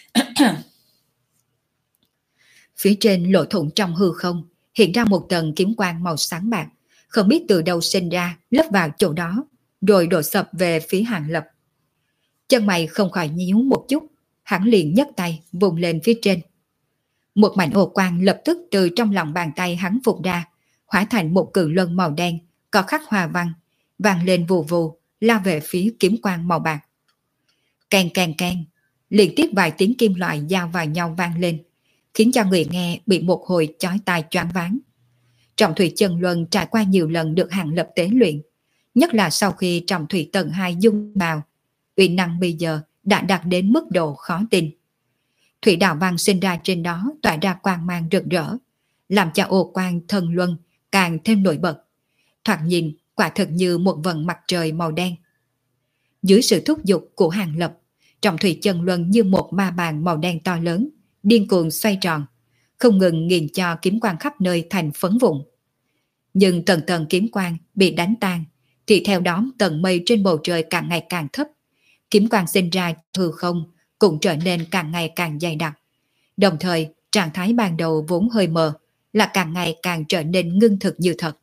Phía trên lỗ thủng trong hư không hiện ra một tầng kiếm quang màu sáng bạc, không biết từ đâu sinh ra, lấp vào chỗ đó, rồi đổ sập về phía Hạng Lập. Chân mày không khỏi nhíu một chút, hắn liền nhấc tay vùng lên phía trên. Một mảnh ô quang lập tức từ trong lòng bàn tay hắn vụt ra, hóa thành một cự luân màu đen, có khắc hoa văn, vang lên vù vù, lao về phía kiếm quang màu bạc. Keng keng keng, liên tiếp vài tiếng kim loại giao vào nhau vang lên, khiến cho người nghe bị một hồi chói tai choáng váng. Trọng thủy chân luân trải qua nhiều lần được Hạng Lập tế luyện, nhất là sau khi trọng thủy tầng hai dung vào, uy năng bây giờ đã đạt đến mức độ khó tin. Thủy đạo văn sinh ra trên đó tỏa ra quang mang rực rỡ, làm cho ô quang thần luân càng thêm nổi bật. Thoạt nhìn quả thực như một vầng mặt trời màu đen. Dưới sự thúc giục của Hạng Lập, trọng thủy chân luân như một ma bàn màu đen to lớn, điên cuồng xoay tròn, không ngừng nghiền cho kiếm quang khắp nơi thành phấn vụn. Nhưng tầng tầng kiếm quang bị đánh tan, thì theo đó tầng mây trên bầu trời càng ngày càng thấp, kiếm quang sinh ra hư không cũng trở nên càng ngày càng dày đặc. Đồng thời, trạng thái ban đầu vốn hơi mờ là càng ngày càng trở nên ngưng thực như thật.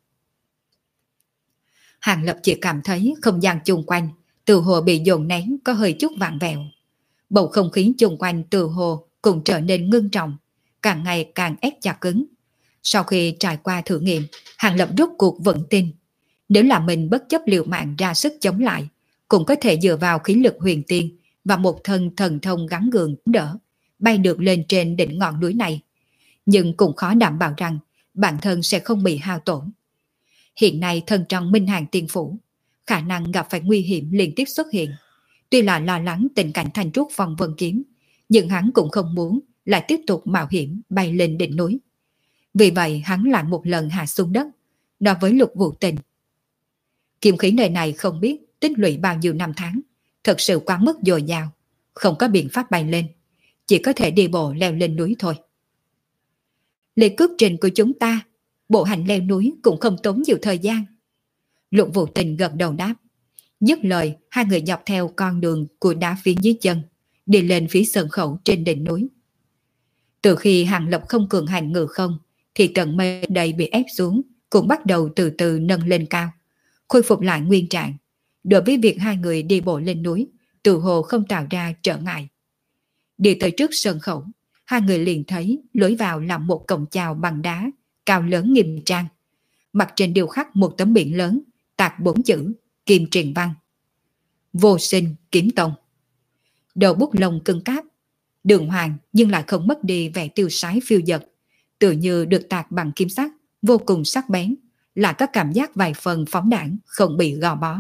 Hạng Lập chỉ cảm thấy không gian chung quanh từ hồ bị dồn nén có hơi chút vặn vẹo. Bầu không khí chung quanh từ hồ cũng trở nên ngưng trọng, càng ngày càng ép chặt cứng. Sau khi trải qua thử nghiệm, Hạng Lập rốt cuộc vững tin, nếu là mình bất chấp liều mạng ra sức chống lại, cũng có thể dựa vào khí lực huyền tiên và một thân thần thông gắn gượng đỡ, bay được lên trên đỉnh ngọn núi này. Nhưng cũng khó đảm bảo rằng bản thân sẽ không bị hao tổn. Hiện nay thân trong Minh Hàng Tiên Phủ, khả năng gặp phải nguy hiểm liên tiếp xuất hiện. Tuy là lo lắng tình cảnh Thanh Trúc Phong Vân Kiếm, nhưng hắn cũng không muốn lại tiếp tục mạo hiểm bay lên đỉnh núi. Vì vậy hắn lại một lần hạ xuống đất, nói với Lục Vũ Tình: kiếm khí nơi này không biết tích lũy bao nhiêu năm tháng, thật sự quá mức dồi dào, không có biện pháp bay lên, chỉ có thể đi bộ leo lên núi thôi. Lễ cước trình của chúng ta, bộ hành leo núi cũng không tốn nhiều thời gian. Lục Vũ Tình gật đầu đáp. Dứt lời, hai người dọc theo con đường của đá phiến dưới chân, đi lên phía sân khẩu trên đỉnh núi. Từ khi Hạng Lập không cường hành ngự không, thì tầng mây đầy bị ép xuống cũng bắt đầu từ từ nâng lên cao, khôi phục lại nguyên trạng. Đối với việc hai người đi bộ lên núi, tự hồ không tạo ra trở ngại. Đi tới trước sân khẩu, hai người liền thấy lối vào là một cổng chào bằng đá, cao lớn nghiêm trang. Mặt trên điêu khắc một tấm biển lớn, tạc bốn chữ, kim truyền văn. Vô Sinh Kiếm Tông. Đầu bút lông cứng cáp, đường hoàng nhưng lại không mất đi vẻ tiêu sái phiêu dật, tự như được tạc bằng kim sắc, vô cùng sắc bén, lại có cảm giác vài phần phóng đãng, không bị gò bó.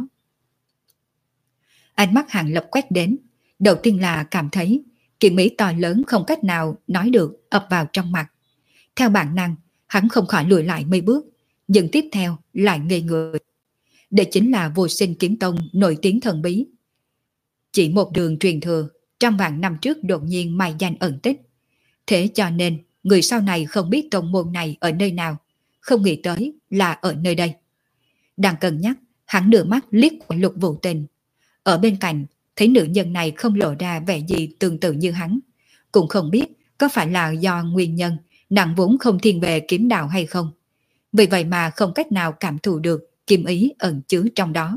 Ánh mắt Hàng Lập quét đến, đầu tiên là cảm thấy kiếm ý to lớn không cách nào nói được ập vào trong mặt. Theo bản năng, hắn không khỏi lùi lại mấy bước, nhưng tiếp theo lại ngây người. Đây chính là Vô Sinh Kiếm Tông nổi tiếng thần bí. Chỉ một đường truyền thừa, trăm vạn năm trước đột nhiên mai danh ẩn tích. Thế cho nên, người sau này không biết tông môn này ở nơi nào, không nghĩ tới là ở nơi đây. Đang cân nhắc, hắn nửa mắt liếc qua Lục Vũ Tình. Ở bên cạnh, thấy nữ nhân này không lộ ra vẻ gì tương tự như hắn. Cũng không biết có phải là do nguyên nhân nàng vốn không thiên về kiếm đạo hay không. Vì vậy mà không cách nào cảm thụ được kiếm ý ẩn chứa trong đó.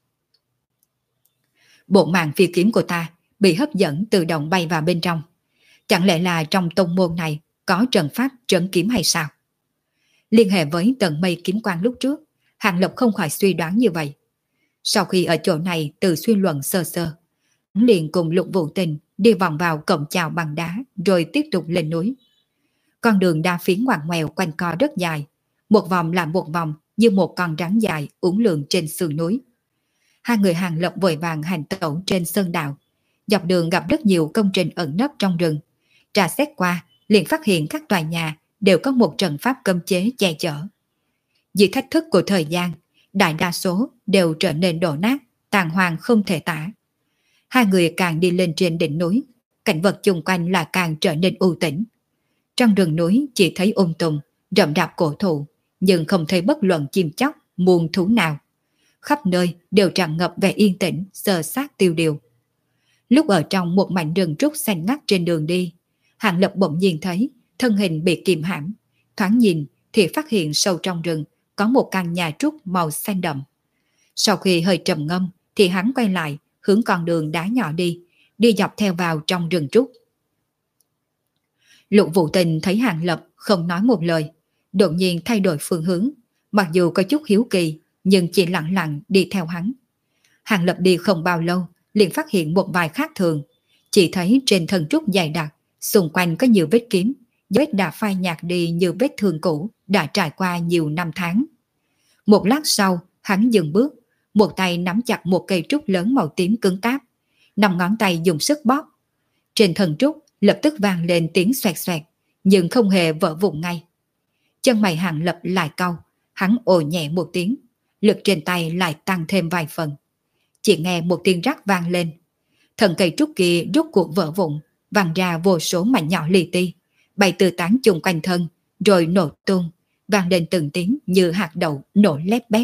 Bộ mạng phi kiếm của ta bị hấp dẫn tự động bay vào bên trong. Chẳng lẽ là trong tông môn này có trận pháp trấn kiếm hay sao? Liên hệ với tầng mây kiếm quang lúc trước, Hàng Lập không khỏi suy đoán như vậy. Sau khi ở chỗ này tự suy luận sơ sơ, hắn liền cùng Lục Vũ Tình đi vòng vào cổng chào bằng đá rồi tiếp tục lên núi. Con đường đa phiến ngoằn ngoèo quanh co rất dài, một vòng là một vòng như một con rắn dài uốn lượn trên sườn núi. Hai người Hàng Lập vội vàng hành tẩu trên sơn đạo, dọc đường gặp rất nhiều công trình ẩn nấp trong rừng. Trà xét qua, liền phát hiện các tòa nhà đều có một trận pháp cấm chế che chở. Vì thách thức của thời gian, đại đa số đều trở nên đổ nát, tàn hoàng không thể tả. Hai người càng đi lên trên đỉnh núi, cảnh vật chung quanh là càng trở nên u tĩnh. Trong rừng núi chỉ thấy ung tùm, rậm rạp cổ thụ, nhưng không thấy bất luận chim chóc, muôn thú nào. Khắp nơi đều tràn ngập vẻ yên tĩnh, sơ sát tiêu điều. Lúc ở trong một mảnh rừng trúc xanh ngắt trên đường đi, Hàng Lập bỗng nhiên thấy thân hình bị kìm hãm, thoáng nhìn thì phát hiện sâu trong rừng có một căn nhà trúc màu xanh đậm. Sau khi hơi trầm ngâm thì hắn quay lại hướng con đường đá nhỏ đi, đi dọc theo vào trong rừng trúc. Lục Vũ Tình thấy Hàng Lập không nói một lời, đột nhiên thay đổi phương hướng, mặc dù có chút hiếu kỳ nhưng chỉ lặng lặng đi theo hắn. Hàng Lập đi không bao lâu liền phát hiện một vài khác thường, chỉ thấy trên thân trúc dày đặc, xung quanh có nhiều vết kiếm, vết đã phai nhạt đi như vết thương cũ đã trải qua nhiều năm tháng. Một lát sau, hắn dừng bước, một tay nắm chặt một cây trúc lớn màu tím cứng cáp, năm ngón tay dùng sức bóp. Trên thân trúc lập tức vang lên tiếng xoẹt xoẹt, nhưng không hề vỡ vụn ngay. Chân mày Hàng Lập lại cau, hắn ồ nhẹ một tiếng, lực trên tay lại tăng thêm vài phần. Chỉ nghe một tiếng rắc vang lên, thân cây trúc kia rút cuộc vỡ vụn, văng ra vô số mảnh nhỏ li ti, bay tứ tán chung quanh thân, rồi nổ tung, vang lên từng tiếng như hạt đậu nổ lép bép.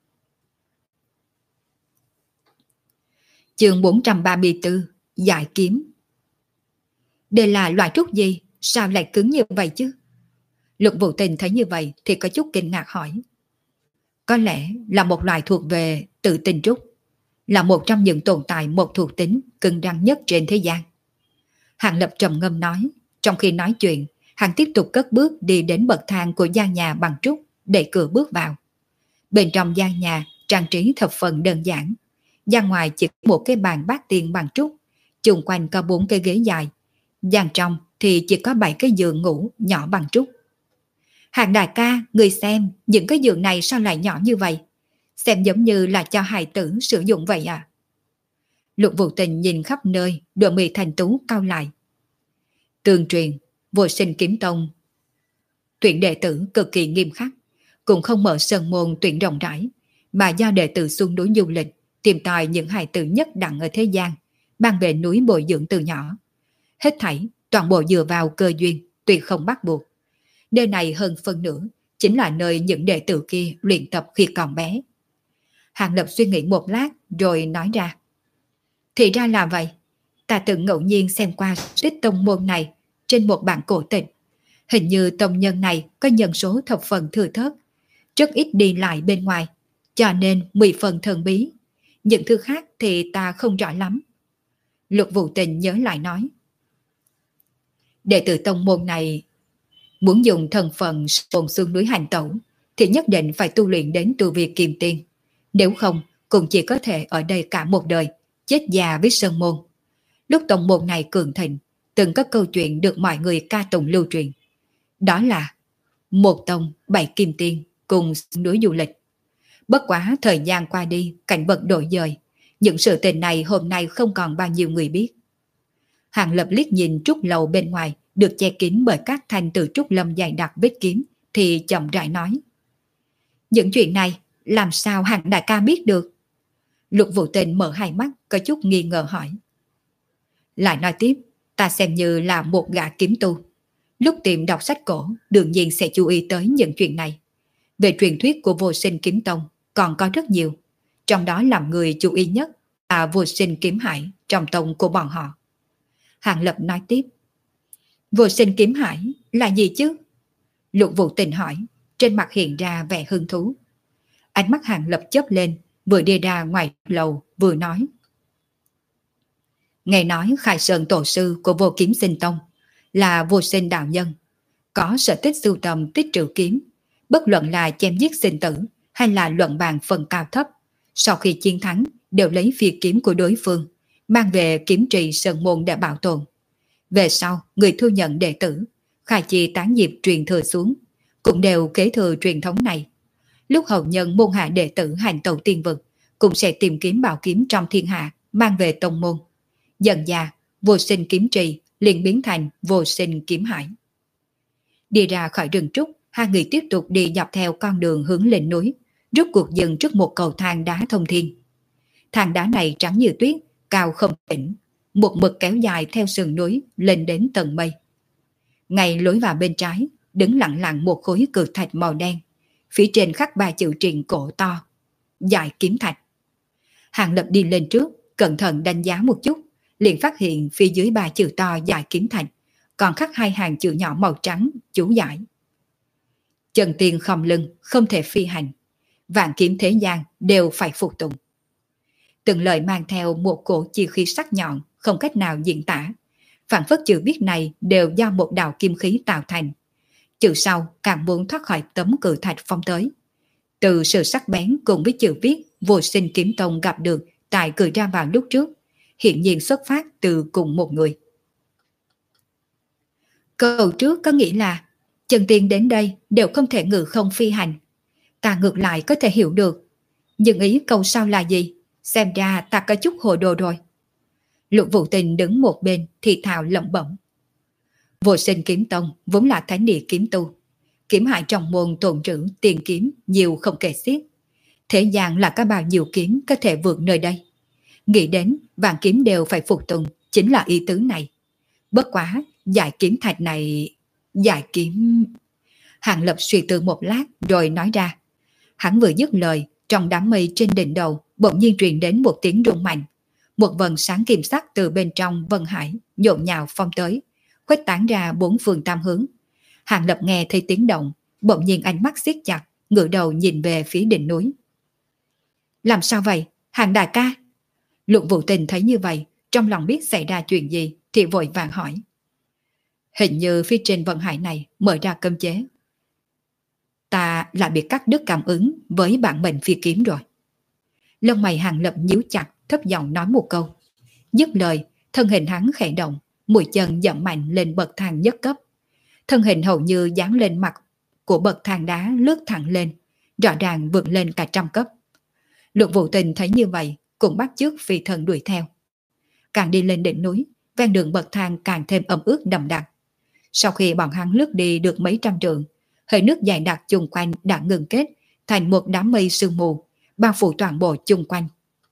Chương bốn trăm ba mươi tư, Giải kiếm. Đây là loại trúc gì? Sao lại cứng như vậy chứ? Lục Vũ Tình thấy như vậy thì có chút kinh ngạc hỏi. Có lẽ là một loại thuộc về tự tinh trúc, là một trong những tồn tại một thuộc tính cứng rắn nhất trên thế gian. Hàng Lập trầm ngâm nói, trong khi nói chuyện, hắn tiếp tục cất bước đi đến bậc thang của gian nhà bằng trúc, đẩy cửa bước vào. Bên trong gian nhà trang trí thập phần đơn giản, gian ngoài chỉ có một cái bàn bát tiên bằng trúc, chung quanh có bốn cái ghế dài, gian trong thì chỉ có bảy cái giường ngủ nhỏ bằng trúc. Hàng đại ca, người xem, những cái giường này sao lại nhỏ như vậy? Xem giống như là cho hài tử sử dụng vậy à? Lục Vũ Tình nhìn khắp nơi, đôi mi thành tú cau lại. Tương truyền, Vô Sinh Kiếm Tông tuyển đệ tử cực kỳ nghiêm khắc, cũng không mở sân môn tuyển rộng rãi, mà do đệ tử xuống núi du lịch, tìm tòi những hài tử nhất đẳng ở thế gian, mang về núi bồi dưỡng từ nhỏ. Hết thảy, toàn bộ dựa vào cơ duyên, tuyệt không bắt buộc. Nơi này hơn phân nửa chính là nơi những đệ tử kia luyện tập khi còn bé. Hàng Lập suy nghĩ một lát rồi nói ra. Thì ra là vậy, ta từng ngẫu nhiên xem qua tích tông môn này trên một bản cổ tịch. Hình như tông nhân này có nhân số thập phần thừa thớt, rất ít đi lại bên ngoài, cho nên mười phần thần bí. Những thứ khác thì ta không rõ lắm. Lục Vũ Tình nhớ lại nói. Đệ tử tông môn này muốn dùng thân phận hồn xương núi hành tẩu thì nhất định phải tu luyện đến tu vi kim tiên. Nếu không cũng chỉ có thể ở đây cả một đời, chết già với sơn môn. Lúc tông môn này cường thịnh, từng có câu chuyện được mọi người ca tụng lưu truyền. Đó là một tông bảy kim tiên cùng núi du lịch. Bất quá thời gian qua đi, cảnh vật đổi dời. Những sự tình này hôm nay không còn bao nhiêu người biết. Hàng Lập liếc nhìn trúc lầu bên ngoài được che kín bởi các thanh từ trúc lâm dày đặc vết kiếm thì chậm rãi nói. Những chuyện này làm sao Hàng đại ca biết được? Lục Vũ Tình mở hai mắt có chút nghi ngờ hỏi. Lại nói tiếp, ta xem như là một gã kiếm tu. Lúc tìm đọc sách cổ đương nhiên sẽ chú ý tới những chuyện này. Về truyền thuyết của Vô Sinh Kiếm Tông còn có rất nhiều. Trong đó làm người chú ý nhất là Vô Sinh Kiếm Hải trong tông của bọn họ. Hàng Lập nói tiếp. Vô Sinh Kiếm Hải là gì chứ? Lục Vũ Tình hỏi, trên mặt hiện ra vẻ hứng thú. Ánh mắt Hàng Lập chớp lên, vừa đi ra ngoài lầu vừa nói. Nghe nói Khai Sơn tổ sư của Vô Kiếm Sinh Tông là Vô Sinh đạo nhân, có sở thích sưu tầm tích trữ kiếm, bất luận là chém giết sinh tử hay là luận bàn phần cao thấp, sau khi chiến thắng đều lấy phi kiếm của đối phương, mang về kiếm trì sơn môn để bảo tồn. Về sau, người thu nhận đệ tử, khai chi tán nghiệp truyền thừa xuống, cũng đều kế thừa truyền thống này. Lúc hậu nhân môn hạ đệ tử hành tẩu tiên vực, cũng sẽ tìm kiếm bảo kiếm trong thiên hạ, mang về tông môn. Dần dà, Vô Sinh Kiếm Trì liền biến thành Vô Sinh Kiếm Hải. Đi ra khỏi rừng trúc, hai người tiếp tục đi dọc theo con đường hướng lên núi, rút cuộc dừng trước một cầu thang đá thông thiên. Thang đá này trắng như tuyết, cao không đỉnh, một mực kéo dài theo sườn núi lên đến tầng mây. Ngay lối vào bên trái, đứng lặng lặng một khối cự thạch màu đen, phía trên khắc ba chữ triện cổ to, Giải Kiếm Thạch. Hàng Lập đi lên trước, cẩn thận đánh giá một chút, liền phát hiện phía dưới ba chữ to Giải Kiếm Thạch còn khắc hai hàng chữ nhỏ màu trắng, chú giải. Chân tiên không lưng, không thể phi hành, vạn kiếm thế gian đều phải phục tùng. Từng lời mang theo một cổ chi khí sắc nhọn, không cách nào diễn tả. Phản phất chữ viết này đều do một đạo kim khí tạo thành. Chữ sau càng muốn thoát khỏi tấm cự thạch phong tới. Từ sự sắc bén cùng với chữ viết Vô Sinh Kiếm Tông gặp được tại cửa ra vào lúc trước, hiện nhiên xuất phát từ cùng một người. Câu trước có nghĩa là chân tiên đến đây đều không thể ngự không phi hành. Ta ngược lại có thể hiểu được. Nhưng ý câu sau là gì? Xem ra ta có chút hồ đồ rồi. Lục Vũ Tình đứng một bên thì thào lẩm bẩm. Vô Sinh Kiếm Tông vốn là thánh địa kiếm tu. Kiếm hải trong môn tồn trữ tiền kiếm nhiều không kể xiết. Thế gian là có bao nhiêu kiếm có thể vượt nơi đây. Nghĩ đến vạn kiếm đều phải phục tùng chính là ý tứ này. Bất quá Giải Kiếm Thạch này... Giải kiếm... Hàng Lập suy tư một lát rồi nói ra. Hắn vừa dứt lời, trong đám mây trên đỉnh đầu bỗng nhiên truyền đến một tiếng rung mạnh. Một vần sáng kim sắc từ bên trong vân hải nhộn nhạo phong tới, khuếch tán ra bốn phương tam hướng. Hàng Lập nghe thấy tiếng động, bỗng nhiên ánh mắt siết chặt, ngửa đầu nhìn về phía đỉnh núi. Làm sao vậy, Hàng đại ca? Lục Vũ Tình thấy như vậy, trong lòng biết xảy ra chuyện gì thì vội vàng hỏi. Hình như phía trên vân hải này mở ra cấm chế. Ta lại bị cắt đứt cảm ứng với bản mệnh phi kiếm rồi. Lông mày Hàng Lập nhíu chặt, thấp giọng nói một câu. Dứt lời, thân hình hắn khẽ động, mũi chân dậm mạnh lên bậc thang nhất cấp. Thân hình hầu như dán lên mặt của bậc thang đá lướt thẳng lên, rõ ràng vượt lên cả trăm cấp. Lục Vũ Tình thấy như vậy, cũng bắt chước phi thần đuổi theo. Càng đi lên đỉnh núi, ven đường bậc thang càng thêm ẩm ướt đậm đặc. Sau khi bọn hắn lướt đi được mấy trăm trượng, hơi nước dày đặc chung quanh đã ngừng kết thành một đám mây sương mù, bao phủ toàn bộ chung quanh.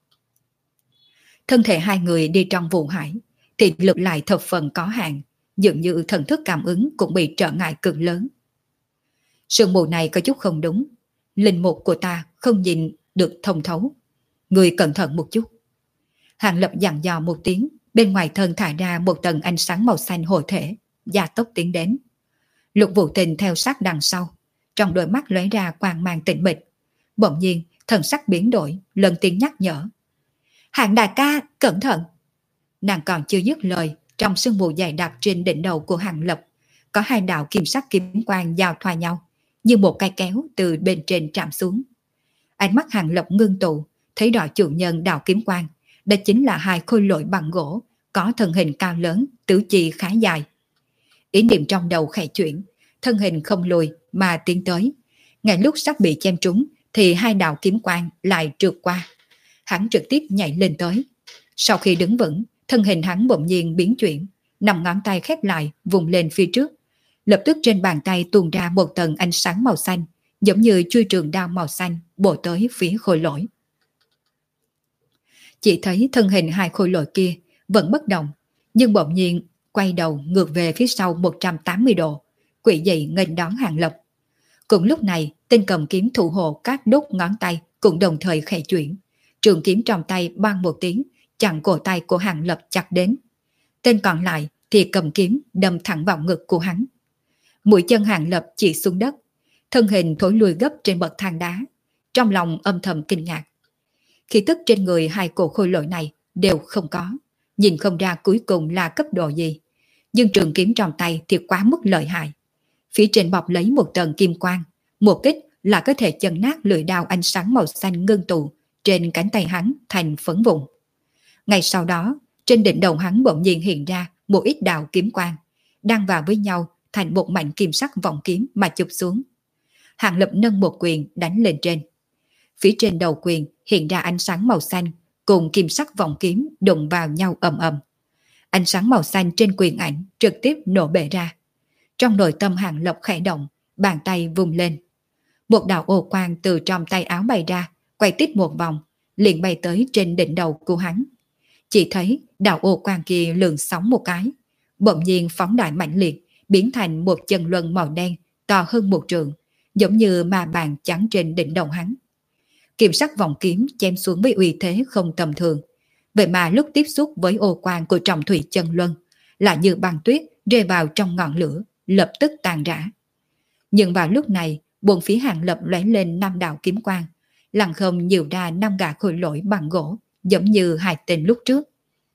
Thân thể hai người đi trong vụ hải, thì lực lại thập phần có hạn, dường như thần thức cảm ứng cũng bị trở ngại cực lớn. Sương mù này có chút không đúng, linh mục của ta không nhìn được thông thấu. Người cẩn thận một chút. Hàng Lập dặn dò một tiếng, bên ngoài thân thả ra một tầng ánh sáng màu xanh hộ thể, gia tốc tiến đến. Lục Vũ Tình theo sát đằng sau, trong đôi mắt lóe ra quang mang tĩnh mịch. Bỗng nhiên, thần sắc biến đổi, lần tiếng nhắc nhở. Hàng đại ca, cẩn thận! nàng còn chưa dứt lời, trong sương mù dày đặc trên đỉnh đầu của Hàng Lập, có hai đạo kim sắc kiếm quang giao thoa nhau, như một cây kéo từ bên trên chạm xuống. Ánh mắt Hàng Lập ngưng tụ, thấy rõ chủ nhân đạo kiếm quang, đó chính là hai khôi lỗi bằng gỗ, có thân hình cao lớn, tứ chi khá dài. Ý niệm trong đầu khẽ chuyển, thân hình không lùi mà tiến tới. Ngay lúc sắp bị chém trúng, thì hai đạo kiếm quang lại trượt qua. Hắn trực tiếp nhảy lên tới. Sau khi đứng vững, thân hình hắn bỗng nhiên biến chuyển, năm ngón tay khép lại, vùng lên phía trước. Lập tức trên bàn tay tuôn ra một tầng ánh sáng màu xanh, giống như chuôi trường đao màu xanh bổ tới phía khôi lỗi. Chỉ thấy thân hình hai khôi lỗi kia vẫn bất động, nhưng bỗng nhiên quay đầu ngược về phía sau một trăm tám mươi độ, quỷ dị nghênh đón Hàng Lập. Cùng lúc này, tên cầm kiếm thủ hộ các đốt ngón tay cũng đồng thời khẽ chuyển, trường kiếm trong tay bang một tiếng chặn cổ tay của Hàng Lập chặt đến. Tên còn lại thì cầm kiếm đâm thẳng vào ngực của hắn. Mũi chân Hàng Lập chỉ xuống đất, thân hình thối lùi gấp trên bậc thang đá, trong lòng âm thầm kinh ngạc. Khí tức trên người hai cổ khôi lỗi này đều không có, nhìn không ra cuối cùng là cấp độ gì, nhưng trường kiếm trong tay thì quá mức lợi hại. Phía trên bọc lấy một tầng kim quang, một kích là có thể chấn nát lưỡi đao ánh sáng màu xanh ngưng tụ trên cánh tay hắn thành phấn vụn. Ngay sau đó, trên đỉnh đầu hắn bỗng nhiên hiện ra một ít đạo kiếm quang, đan vào với nhau thành một mảnh kim sắc vòng kiếm mà chụp xuống. Hàng Lập nâng một quyền đánh lên trên. Phía trên đầu quyền hiện ra ánh sáng màu xanh cùng kim sắc vòng kiếm đụng vào nhau ầm ầm. Ánh sáng màu xanh trên quyền ảnh trực tiếp nổ bể ra. Trong nội tâm Hàng Lập khẽ động, bàn tay vùng lên. Một đạo ô quang từ trong tay áo bay ra, quay tít một vòng, liền bay tới trên đỉnh đầu của hắn. Chỉ thấy đạo ô quang kia lượn sóng một cái, bỗng nhiên phóng đại mạnh liệt, biến thành một chân luân màu đen to hơn một trượng, giống như ma bàn chắn trên đỉnh đầu hắn. Kim sắc vòng kiếm chém xuống với uy thế không tầm thường, vậy mà lúc tiếp xúc với ô quang của trọng thủy chân luân, lại như băng tuyết rơi vào trong ngọn lửa, lập tức tàn rã. Nhưng vào lúc này, bốn phía Hàng Lập lóe lên năm đạo kiếm quang, lặng không nhiều ra năm gã khôi lỗi bằng gỗ, giống như hai tên lúc trước.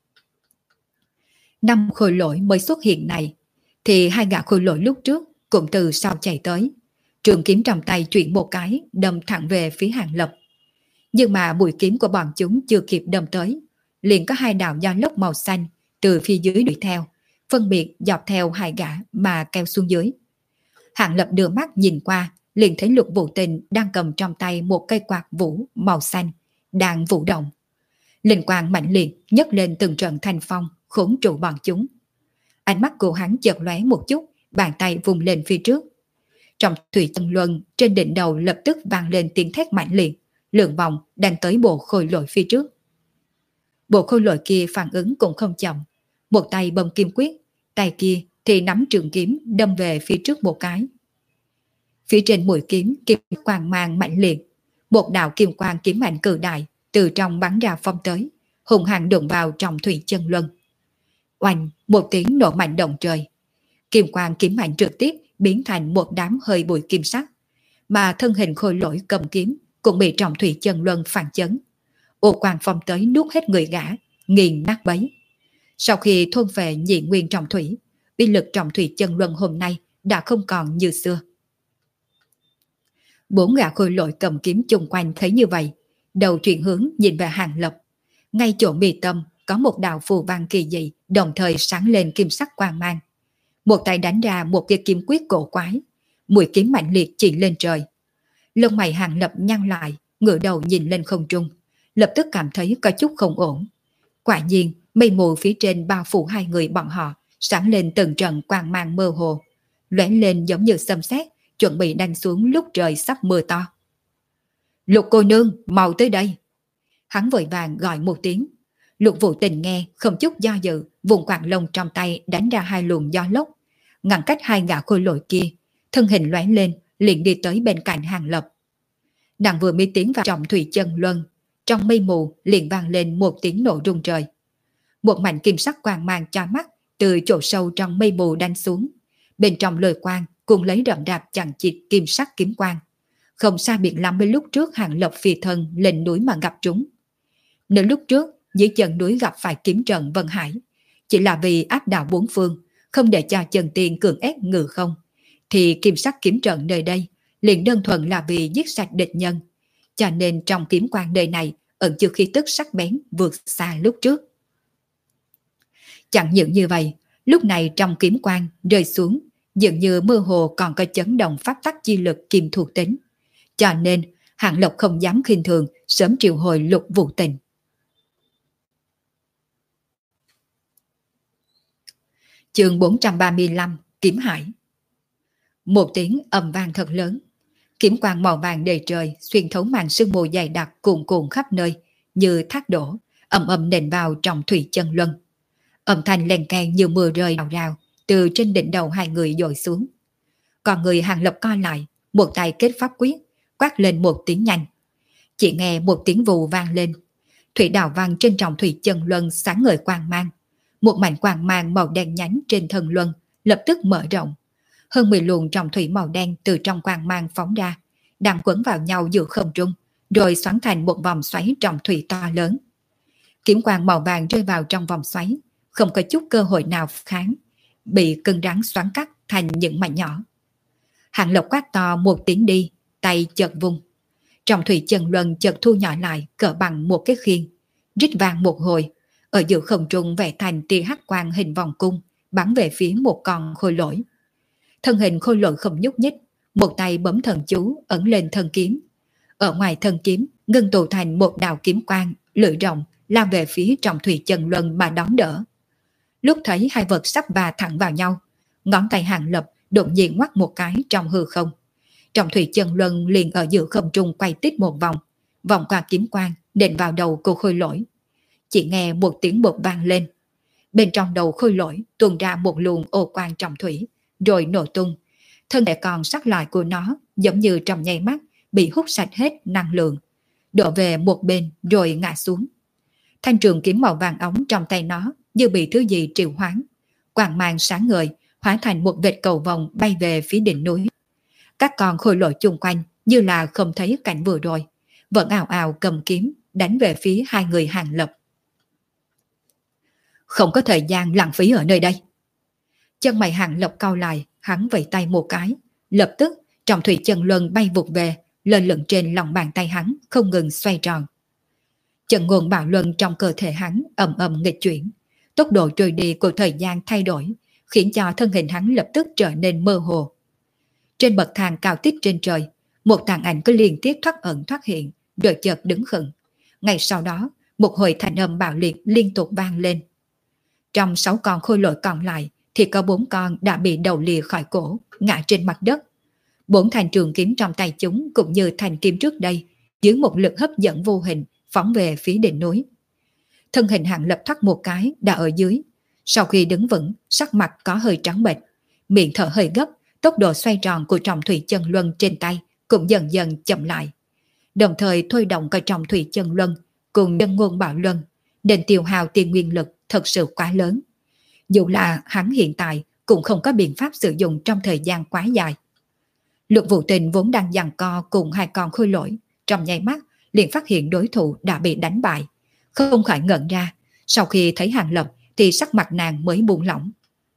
Năm khôi lỗi mới xuất hiện này, thì hai gã khôi lỗi lúc trước cũng từ sau chạy tới. Trường kiếm trong tay chuyển một cái, đâm thẳng về phía Hàng Lập. Nhưng mà mũi kiếm của bọn chúng chưa kịp đâm tới, liền có hai đạo gió lốc màu xanh từ phía dưới đuổi theo, phân biệt dọc theo hai gã mà kéo xuống dưới. Hàng Lập đưa mắt nhìn qua, liền thấy Lục Vũ Tình đang cầm trong tay một cây quạt vũ màu xanh, đang vũ động. Linh quang mạnh liệt nhấc lên từng trận thanh phong, khốn trụ bọn chúng. Ánh mắt của hắn chợt lóe một chút, bàn tay vùng lên phía trước. Trong thủy chân luân trên đỉnh đầu lập tức vang lên tiếng thét mạnh liệt, lượn vòng đang tới bộ khôi lỗi phía trước. Bộ khôi lỗi kia phản ứng cũng không chậm, một tay bấm kim quyết, tay kia thì nắm trường kiếm đâm về phía trước một cái. Phía trên mũi kiếm kim quang mang mạnh liệt, một đạo kim quang kiếm mạnh cự đại từ trong bắn ra phong tới, hùng hăng đụng vào trong thủy chân luân. Oanh, một tiếng nổ mạnh động trời. Kim quang kiếm mạnh trực tiếp biến thành một đám hơi bụi kim sắc, mà thân hình khôi lỗi cầm kiếm cũng bị trọng thủy chân luân phản chấn. Ô quang phong tới nuốt hết người gã, nghiền nát bấy. Sau khi thôn về nhị nguyên trọng thủy, uy lực trọng thủy chân luân hôm nay đã không còn như xưa. Bốn gã khôi lỗi cầm kiếm chung quanh thấy như vậy, đầu chuyển hướng nhìn về Hàng Lập. Ngay chỗ mi tâm có một đạo phù văn kỳ dị, đồng thời sáng lên kim sắc quang mang. Một tay đánh ra một cái kiếm quyết cổ quái, mũi kiếm mạnh liệt chỉ lên trời. Lông mày Hàng Lập nhăn lại, ngửa đầu nhìn lên không trung, lập tức cảm thấy có chút không ổn. Quả nhiên, mây mù phía trên bao phủ hai người bọn họ, sáng lên từng trận quang mang mơ hồ, lóe lên giống như sấm sét, chuẩn bị đánh xuống lúc trời sắp mưa to. Lục cô nương, mau tới đây. Hắn vội vàng gọi một tiếng. Lục Vũ Tình nghe, không chút do dự, vùng quạt lông trong tay đánh ra hai luồng gió lốc, ngăn cách hai gã khôi lỗi kia, thân hình lóe lên, liền đi tới bên cạnh Hàng Lập. Nàng vừa mới tiến vào trọng thủy chân luân, trong mây mù liền vang lên một tiếng nổ rung trời. Một mảnh kim sắc quang mang cho mắt từ chỗ sâu trong mây mù đánh xuống, bên trong lời quang cùng lấy rậm rạp chằng chịt kim sắc kiếm quang, không xa biệt lắm với lúc trước Hàng Lập phi thân lên núi mà gặp chúng. Nếu lúc trước dưới chân núi gặp phải kiếm trận Vân Hải, chỉ là vì áp đảo bốn phương, không để cho chân tiên cường ép ngự không, thì kim sắc kiếm trận nơi đây liền đơn thuần là vì giết sạch địch nhân, cho nên trong kiếm quang nơi này ẩn chứa khí tức sắc bén vượt xa lúc trước. Chẳng những như vậy, lúc này trong kiếm quang rơi xuống, dường như mơ hồ còn có chấn động pháp tắc chi lực kim thuộc tính, cho nên Hạng Lộc không dám khinh thường, sớm triệu hồi Lục Vũ Tình. Chương bốn trăm ba mươi lăm, Kiếm Hải. Một tiếng ầm vang thật lớn, kiếm quang màu vàng đầy trời xuyên thấu màn sương mù dày đặc cuồn cuộn khắp nơi, như thác đổ, ầm ầm nện vào trong thủy chân luân. Âm thanh len keng như mưa rơi rào rào từ trên đỉnh đầu hai người dội xuống. Còn người Hàng Lập co lại, một tay kết pháp quyết, quát lên một tiếng nhanh. Chỉ nghe một tiếng vù vang lên, thủy đạo văn trên trọng thủy chân luân sáng ngời quang mang. Một mảnh quang mang màu đen nhánh trên thân luân lập tức mở rộng. Hơn mười luồng trọng thủy màu đen từ trong quang mang phóng ra, đang quấn vào nhau giữa không trung, rồi xoắn thành một vòng xoáy trọng thủy to lớn. Kiếm quang màu vàng rơi vào trong vòng xoáy, không có chút cơ hội nào kháng, bị cứng rắn xoắn cắt thành những mảnh nhỏ. Hạng Lộc quát to một tiếng đi, tay chợt vung. Trọng thủy chân luân chợt thu nhỏ lại cỡ bằng một cái khiên, rít vang một hồi, ở giữa không trung vẽ thành tia hắc quang hình vòng cung, bắn về phía một con khôi lỗi. Thân hình khôi lỗi không nhúc nhích, một tay bấm thần chú ẩn lên thân kiếm. Ở ngoài thân kiếm ngưng tụ thành một đạo kiếm quang lưỡi rộng lao về phía trọng thủy chân luân mà đón đỡ. Lúc thấy hai vật sắp va thẳng vào nhau, ngón tay Hạng Lập đột nhiên ngoắc một cái trong hư không. Trọng thủy chân luân liền ở giữa không trung quay tít một vòng, vòng qua kiếm quang đền vào đầu cô khôi lỗi. Chỉ nghe một tiếng bột vang lên, bên trong đầu khôi lỗi tuôn ra một luồng ô quang trọng thủy, rồi nổ tung. Thân thể còn sót lại của nó giống như trong nháy mắt bị hút sạch hết năng lượng, đổ về một bên rồi ngã xuống. Thanh trường kiếm màu vàng óng trong tay nó như bị thứ gì triệu hoán, quang mang sáng ngời hóa thành một vệt cầu vồng bay về phía đỉnh núi. Các con khôi lỗi chung quanh như là không thấy cảnh vừa rồi, vẫn ào ào cầm kiếm đánh về phía hai người Hàng Lập. Không có thời gian lãng phí ở nơi đây. Chân mày Hàng Lập cau lại, hắn vẫy tay một cái, lập tức trọng thủy chân luân bay vụt về, lên lửng trên lòng bàn tay hắn không ngừng xoay tròn. Trận nguồn bạo luân trong cơ thể hắn ầm ầm nghịch chuyển, tốc độ trôi đi của thời gian thay đổi, khiến cho thân hình hắn lập tức trở nên mơ hồ. Trên bậc thang cao tít trên trời, một tàn ảnh cứ liên tiếp thoát ẩn thoát hiện, rồi chợt đứng khựng. Ngay sau đó, một hồi thanh âm bạo liệt liên tục vang lên. Trong sáu con khôi lỗi còn lại thì có bốn con đã bị đầu lìa khỏi cổ, ngã trên mặt đất. Bốn thanh trường kiếm trong tay chúng cũng như thanh kiếm trước đây, dưới một lực hấp dẫn vô hình phóng về phía đỉnh núi. Thân hình Hạng Lập thoát một cái đã ở dưới. Sau khi đứng vững, sắc mặt có hơi trắng bệch, miệng thở hơi gấp, tốc độ xoay tròn của trọng thủy chân luân trên tay cũng dần dần chậm lại. Đồng thời thôi động cả trọng thủy chân luân cùng nhân ngôn bạo luân, nên tiêu hao tiền nguyên lực thật sự quá lớn. Dù là hắn hiện tại cũng không có biện pháp sử dụng trong thời gian quá dài. Lục Vũ Tình vốn đang giằng co cùng hai con khôi lỗi, trong nháy mắt liền phát hiện đối thủ đã bị đánh bại, không khỏi ngẩn ra. Sau khi thấy Hàng Lập thì sắc mặt nàng mới buông lỏng.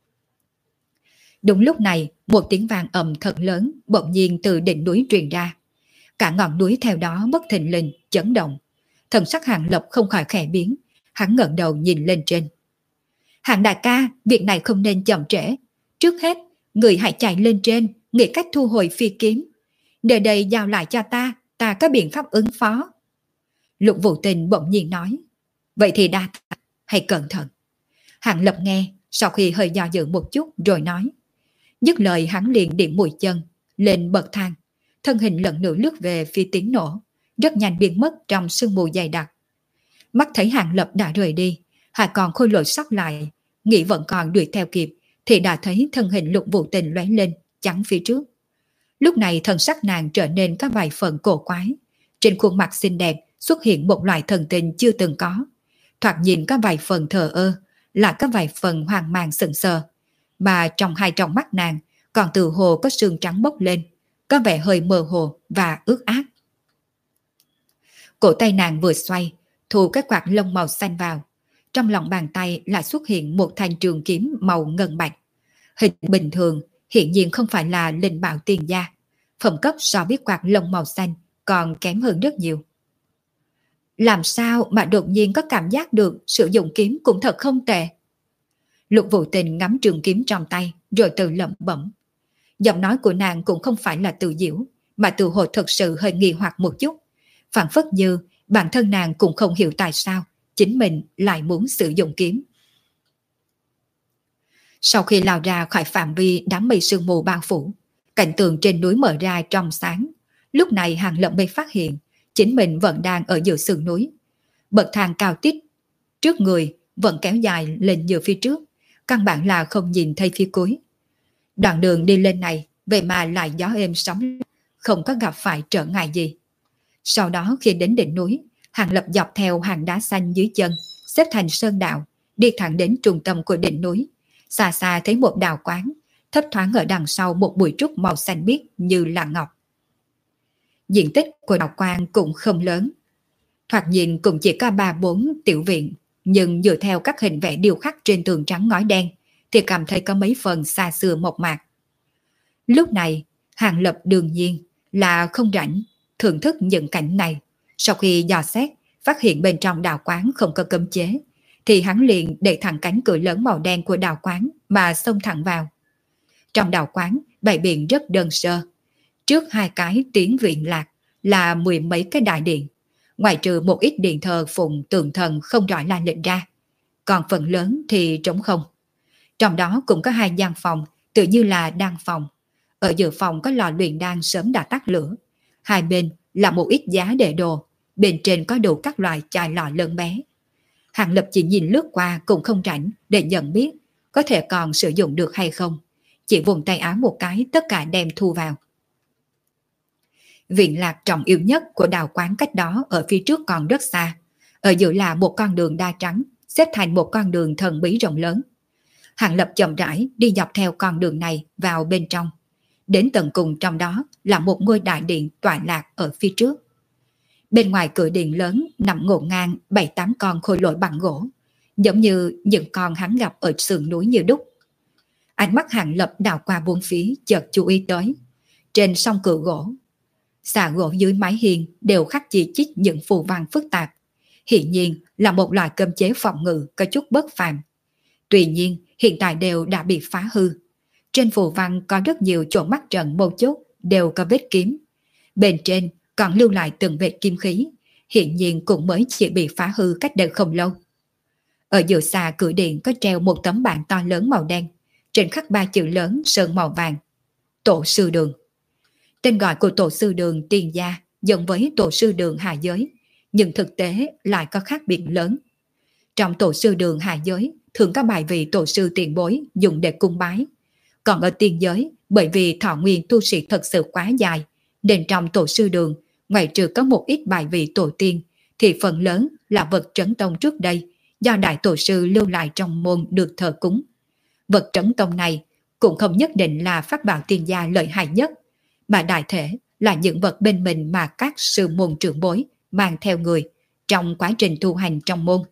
Đúng lúc này, một tiếng vang ầm thật lớn bỗng nhiên từ đỉnh núi truyền ra. Cả ngọn núi theo đó bất thình lình chấn động. Thần sắc Hàng Lập không khỏi khẽ biến, hắn ngẩng đầu nhìn lên trên. Hàng đại ca, việc này không nên chậm trễ. Trước hết, người hãy chạy lên trên, nghĩ cách thu hồi phi kiếm. Nơi đây giao lại cho ta, ta có biện pháp ứng phó. Lục Vũ Tình bỗng nhiên nói. Vậy thì đa tạ, hãy cẩn thận. Hàng Lập nghe, sau khi hơi do dự một chút rồi nói. Dứt lời hắn liền điểm mũi chân lên bậc thang, thân hình lần nữa lướt về phía tiếng nổ, rất nhanh biến mất trong sương mù dày đặc. Mắt thấy Hàng Lập đã rời đi, hai con khôi lỗi sót lại, nghĩ vẫn còn đuổi theo kịp, thì đã thấy thân hình Lục Vũ Tình lóe lên chắn phía trước. Lúc này thân sắc nàng trở nên có vài phần cổ quái, trên khuôn mặt xinh đẹp xuất hiện một loại thần tình chưa từng có, thoạt nhìn có vài phần thờ ơ, lại có vài phần hoang mang sững sờ, mà trong hai tròng mắt nàng còn từ hồ có sương trắng bốc lên, có vẻ hơi mơ hồ và ướt át. Cổ tay nàng vừa xoay, thu cái quạt lông màu xanh vào. Trong lòng bàn tay lại xuất hiện một thanh trường kiếm màu ngân bạch. Hình bình thường, hiện nhiên không phải là linh bảo tiền gia. Phẩm cấp so với quạt lông màu xanh còn kém hơn rất nhiều. Làm sao mà đột nhiên có cảm giác được sử dụng kiếm cũng thật không tệ. Lục Vũ Tình ngắm trường kiếm trong tay rồi tự lẩm bẩm. Giọng nói của nàng cũng không phải là tự giễu, mà tự hồ thật sự hơi nghi hoặc một chút. Phản phất như bản thân nàng cũng không hiểu tại sao chính mình lại muốn sử dụng kiếm. Sau khi lao ra khỏi phạm vi đám mây sương mù bao phủ, cảnh tượng trên núi mở ra trong sáng. Lúc này Hàng Lập mới phát hiện chính mình vẫn đang ở giữa sườn núi. Bậc thang cao tít trước người vẫn kéo dài lên giữa phía trước, căn bản là không nhìn thấy phía cuối. Đoạn đường đi lên này vậy mà lại gió êm sóng, không có gặp phải trở ngại gì. Sau đó khi đến đỉnh núi, Hàng Lập dọc theo hàng đá xanh dưới chân, xếp thành sơn đạo, đi thẳng đến trung tâm của đỉnh núi. Xa xa thấy một đào quán, thấp thoáng ở đằng sau một bụi trúc màu xanh biếc như là ngọc. Diện tích của đào quán cũng không lớn, thoạt nhìn cũng chỉ có ba bốn tiểu viện, nhưng dựa theo các hình vẽ điêu khắc trên tường trắng ngói đen thì cảm thấy có mấy phần xa xưa mộc mạc. Lúc này, Hàng Lập đương nhiên là không rảnh thưởng thức những cảnh này. Sau khi dò xét, phát hiện bên trong đào quán không có cấm chế, thì hắn liền đẩy thẳng cánh cửa lớn màu đen của đào quán mà xông thẳng vào. Trong đào quán, bày biện rất đơn sơ. Trước hai cái tiếng viện lạc là mười mấy cái đại điện, ngoại trừ một ít điện thờ phụng tượng thần không rõ la lịch ra, còn phần lớn thì trống không. Trong đó cũng có hai gian phòng, tự như là đan phòng. Ở giữa phòng có lò luyện đan sớm đã tắt lửa. Hai bên là một ít giá để đồ, bên trên có đủ các loại chai lọ lớn bé. Hàng Lập chỉ nhìn lướt qua cũng không rảnh để nhận biết có thể còn sử dụng được hay không. Chỉ vùng tay áo một cái tất cả đem thu vào. Viện lạc trọng yếu nhất của đào quán cách đó ở phía trước còn rất xa. Ở giữa là một con đường đa trắng, xếp thành một con đường thần bí rộng lớn. Hàng Lập chậm rãi đi dọc theo con đường này vào bên trong. Đến tận cùng trong đó là một ngôi đại điện tọa lạc ở phía trước. Bên ngoài cửa điện lớn nằm ngổn ngang bảy tám con khôi lỗi bằng gỗ, giống như những con hắn gặp ở sườn núi như đúc. Ánh mắt Hàng Lập đảo qua bốn phía, chợt chú ý tới trên song cửa gỗ, xà gỗ dưới mái hiên đều khắc chỉ chít những phù văn phức tạp, hiển nhiên là một loại cấm chế phòng ngự có chút bất phàm. Tuy nhiên hiện tại đều đã bị phá hư. Trên phù văn có rất nhiều chỗ mắc trận mâu chốt đều có vết kiếm, bên trên còn lưu lại từng vệt kim khí, hiện nhiên cũng mới chỉ bị phá hư cách đây không lâu. Ở giữa xa cửa điện có treo một tấm bảng to lớn màu đen, trên khắc ba chữ lớn sơn màu vàng: Tổ sư đường. Tên gọi của tổ sư đường tiền gia giống với tổ sư đường hạ giới, nhưng thực tế lại có khác biệt lớn. Trong tổ sư đường hạ giới thường có bài vị tổ sư tiền bối dùng để cung bái, còn ở tiền giới bởi vì thọ nguyên tu sĩ thật sự quá dài, nên trong tổ sư đường ngoài trừ có một ít bài vị tổ tiên thì phần lớn là vật trấn tông trước đây do đại tổ sư lưu lại trong môn được thờ cúng. Vật trấn tông này cũng không nhất định là pháp bảo tiên gia lợi hại nhất, mà đại thể là những vật bên mình mà các sư môn trưởng bối mang theo người trong quá trình tu hành trong môn.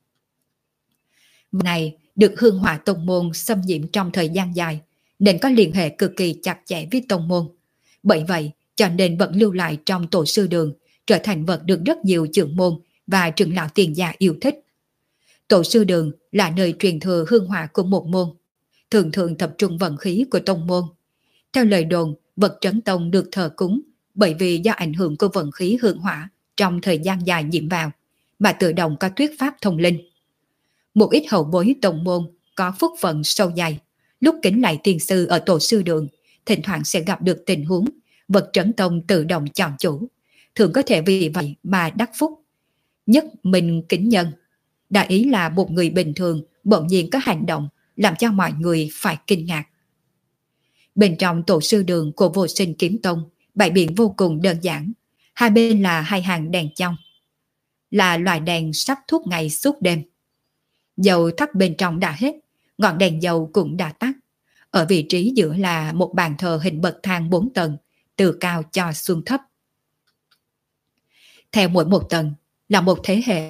Vật này được hương hỏa tông môn xâm nhiễm trong thời gian dài, nên có liên hệ cực kỳ chặt chẽ với tông môn. Bởi vậy cho nên vẫn lưu lại trong tổ sư đường, trở thành vật được rất nhiều trưởng môn và trưởng lão tiền gia yêu thích. Tổ sư đường là nơi truyền thừa hương hỏa của một môn, thường thường tập trung vận khí của tông môn. Theo lời đồn, vật trấn tông được thờ cúng bởi vì do ảnh hưởng của vận khí hương hỏa trong thời gian dài nhiễm vào, mà tự động có thuyết pháp thông linh. Một ít hậu bối tông môn có phúc phận sâu dày, lúc kính lại tiền sư ở tổ sư đường, thỉnh thoảng sẽ gặp được tình huống vật trấn tông tự động chọn chủ, thường có thể vì vậy mà đắc phúc. Nhất mình kính nhân, đại ý là một người bình thường bỗng nhiên có hành động làm cho mọi người phải kinh ngạc. Bên trong tổ sư đường của Vô Sinh Kiếm Tông, bày biện vô cùng đơn giản. Hai bên là hai hàng đèn trong, là loại đèn sắp thuốc ngày suốt đêm. Dầu thắp bên trong đã hết, ngọn đèn dầu cũng đã tắt. Ở vị trí giữa là một bàn thờ hình bậc thang bốn tầng, từ cao cho xuống thấp. Theo mỗi một tầng là một thế hệ,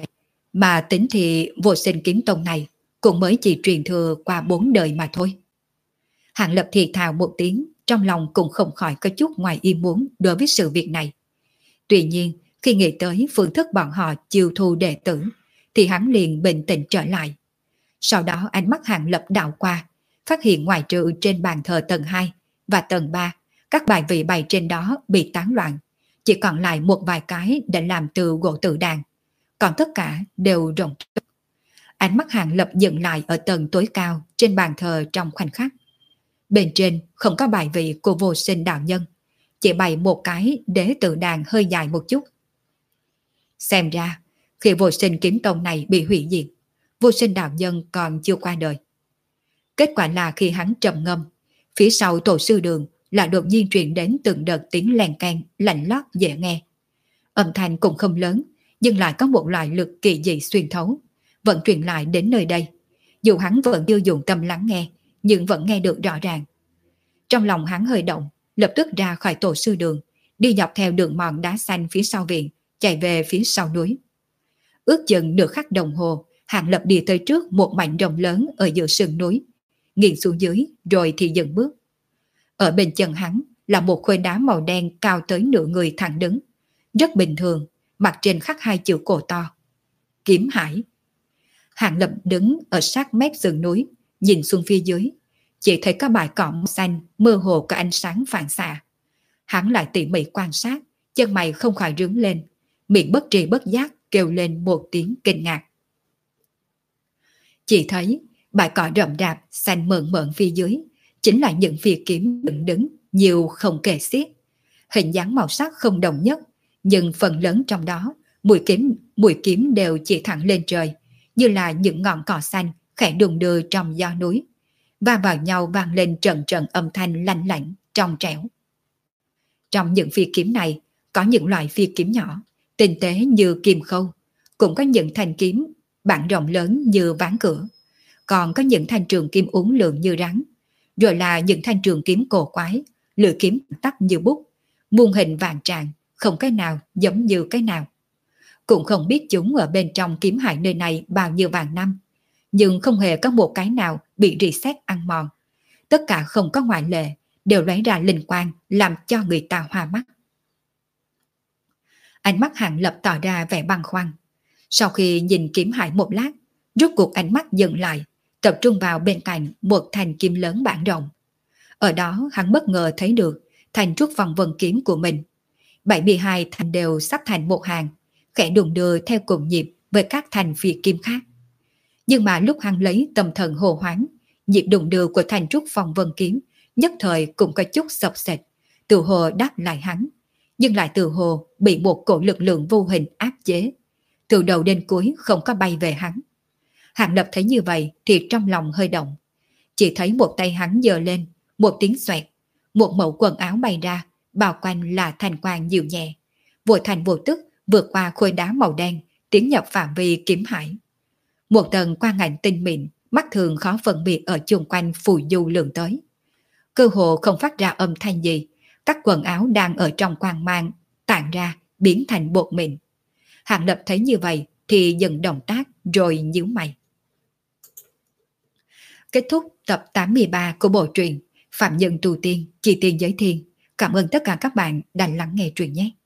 Mà tính thì Vô Sinh Kiếm Tông này cũng mới chỉ truyền thừa qua bốn đời mà thôi. Hạng Lập thì thào một tiếng, trong lòng cũng không khỏi có chút ngoài ý muốn đối với sự việc này. Tuy nhiên, khi nghĩ tới phương thức bọn họ chiêu thu đệ tử, thì hắn liền bình tĩnh trở lại. Sau đó ánh mắt Hạng Lập đảo qua, phát hiện ngoài trừ trên bàn thờ tầng hai và tầng ba, các bài vị bày trên đó bị tán loạn, chỉ còn lại một vài cái đã làm từ gỗ tự đàn, còn tất cả đều rộng. Ánh mắt Hạng Lập dừng lại ở tầng tối cao trên bàn thờ trong khoảnh khắc. Bên trên không có bài vị của Vô Sinh đạo nhân, chỉ bày một cái đế tự đàn hơi dài một chút. Xem ra, khi Vô Sinh Kiếm Tông này bị hủy diệt, Vô Sinh đạo nhân còn chưa qua đời. Kết quả là khi hắn trầm ngâm, phía sau tổ sư đường là đột nhiên truyền đến từng đợt tiếng len can lạnh lót dễ nghe. Âm thanh cũng không lớn, nhưng lại có một loại lực kỳ dị xuyên thấu, vẫn truyền lại đến nơi đây. Dù hắn vẫn chưa dùng tâm lắng nghe, nhưng vẫn nghe được rõ ràng. Trong lòng hắn hơi động, lập tức ra khỏi tổ sư đường, đi dọc theo đường mòn đá xanh phía sau viện, chạy về phía sau núi. Ước chừng nửa khắc đồng hồ, Hạng Lập đi tới trước một mảnh rộng lớn ở giữa sườn núi, nghiêng xuống dưới rồi thì dừng bước. Ở bên chân hắn là một khối đá màu đen cao tới nửa người thẳng đứng, rất bình thường, mặt trên khắc hai chữ cổ to: Kiếm Hải. Hạng Lập đứng ở sát mép sườn núi, nhìn xuống phía dưới, chỉ thấy các bãi cỏ xanh mơ hồ có ánh sáng phản xạ. Hắn lại tỉ mỉ quan sát, chân mày không khỏi rướng lên, miệng bất tri bất giác kêu lên một tiếng kinh ngạc. Chỉ thấy bãi cỏ rậm rạp xanh mơn mởn phía dưới chính là những phi kiếm dựng đứng nhiều không kể xiết, hình dáng màu sắc không đồng nhất, nhưng phần lớn trong đó mũi kiếm mũi kiếm đều chỉ thẳng lên trời, như là những ngọn cỏ xanh khẽ đùng đưa trong gió núi, va vào nhau vang lên trận trận âm thanh lanh lảnh trong trẻo. Trong những phi kiếm này có những loại phi kiếm nhỏ, tinh tế như kim khâu, cũng có những thanh kiếm bản rộng lớn như ván cửa, còn có những thanh trường kiếm uốn lượn như rắn, rồi là những thanh trường kiếm cổ quái, lưỡi kiếm tắc như bút, muôn hình vạn trạng, không cái nào giống như cái nào. Cũng không biết chúng ở bên trong kiếm hải nơi này bao nhiêu vạn năm, nhưng không hề có một cái nào bị rỉ sét ăn mòn. Tất cả không có ngoại lệ, đều lóe ra linh quang làm cho người ta hoa mắt. Ánh mắt Hạng Lập tỏ ra vẻ băn khoăn. Sau khi nhìn kiếm hải một lát, rút cuộc ánh mắt dừng lại, tập trung vào bên cạnh một thanh kiếm lớn bản rộng. Ở đó hắn bất ngờ thấy được thanh trúc vòng vân kiếm của mình. bảy mươi hai thanh đều sắp thành một hàng, khẽ đùng đưa theo cùng nhịp với các thanh phi kiếm khác. Nhưng mà lúc hắn lấy tâm thần hồ hoáng, nhịp đùng đưa của thanh trúc vòng vân kiếm nhất thời cũng có chút sập sệt, từ hồ đáp lại hắn, nhưng lại từ hồ bị một cổ lực lượng vô hình áp chế, từ đầu đến cuối không có bay về hắn. Hạng Lập thấy như vậy thì trong lòng hơi động, chỉ thấy một tay hắn giơ lên, một tiếng xoẹt, một mẩu quần áo bay ra, bao quanh là thành quang dịu nhẹ, vô thành vô tức vượt qua khối đá màu đen, tiến nhập phạm vi kiếm hải. Một tầng quang ảnh tinh mịn, mắt thường khó phân biệt ở chung quanh phù du lượn tới. Cơ hồ không phát ra âm thanh gì, các quần áo đang ở trong quang mang tản ra biến thành bột mịn. Hạng Lập thấy như vậy thì dừng động tác rồi nhíu mày. Kết thúc tập tám mươi ba của bộ truyện Phạm Nhân Tu Tiên, Chi Tiên Giới Thiên. Cảm ơn tất cả các bạn đã lắng nghe truyện nhé.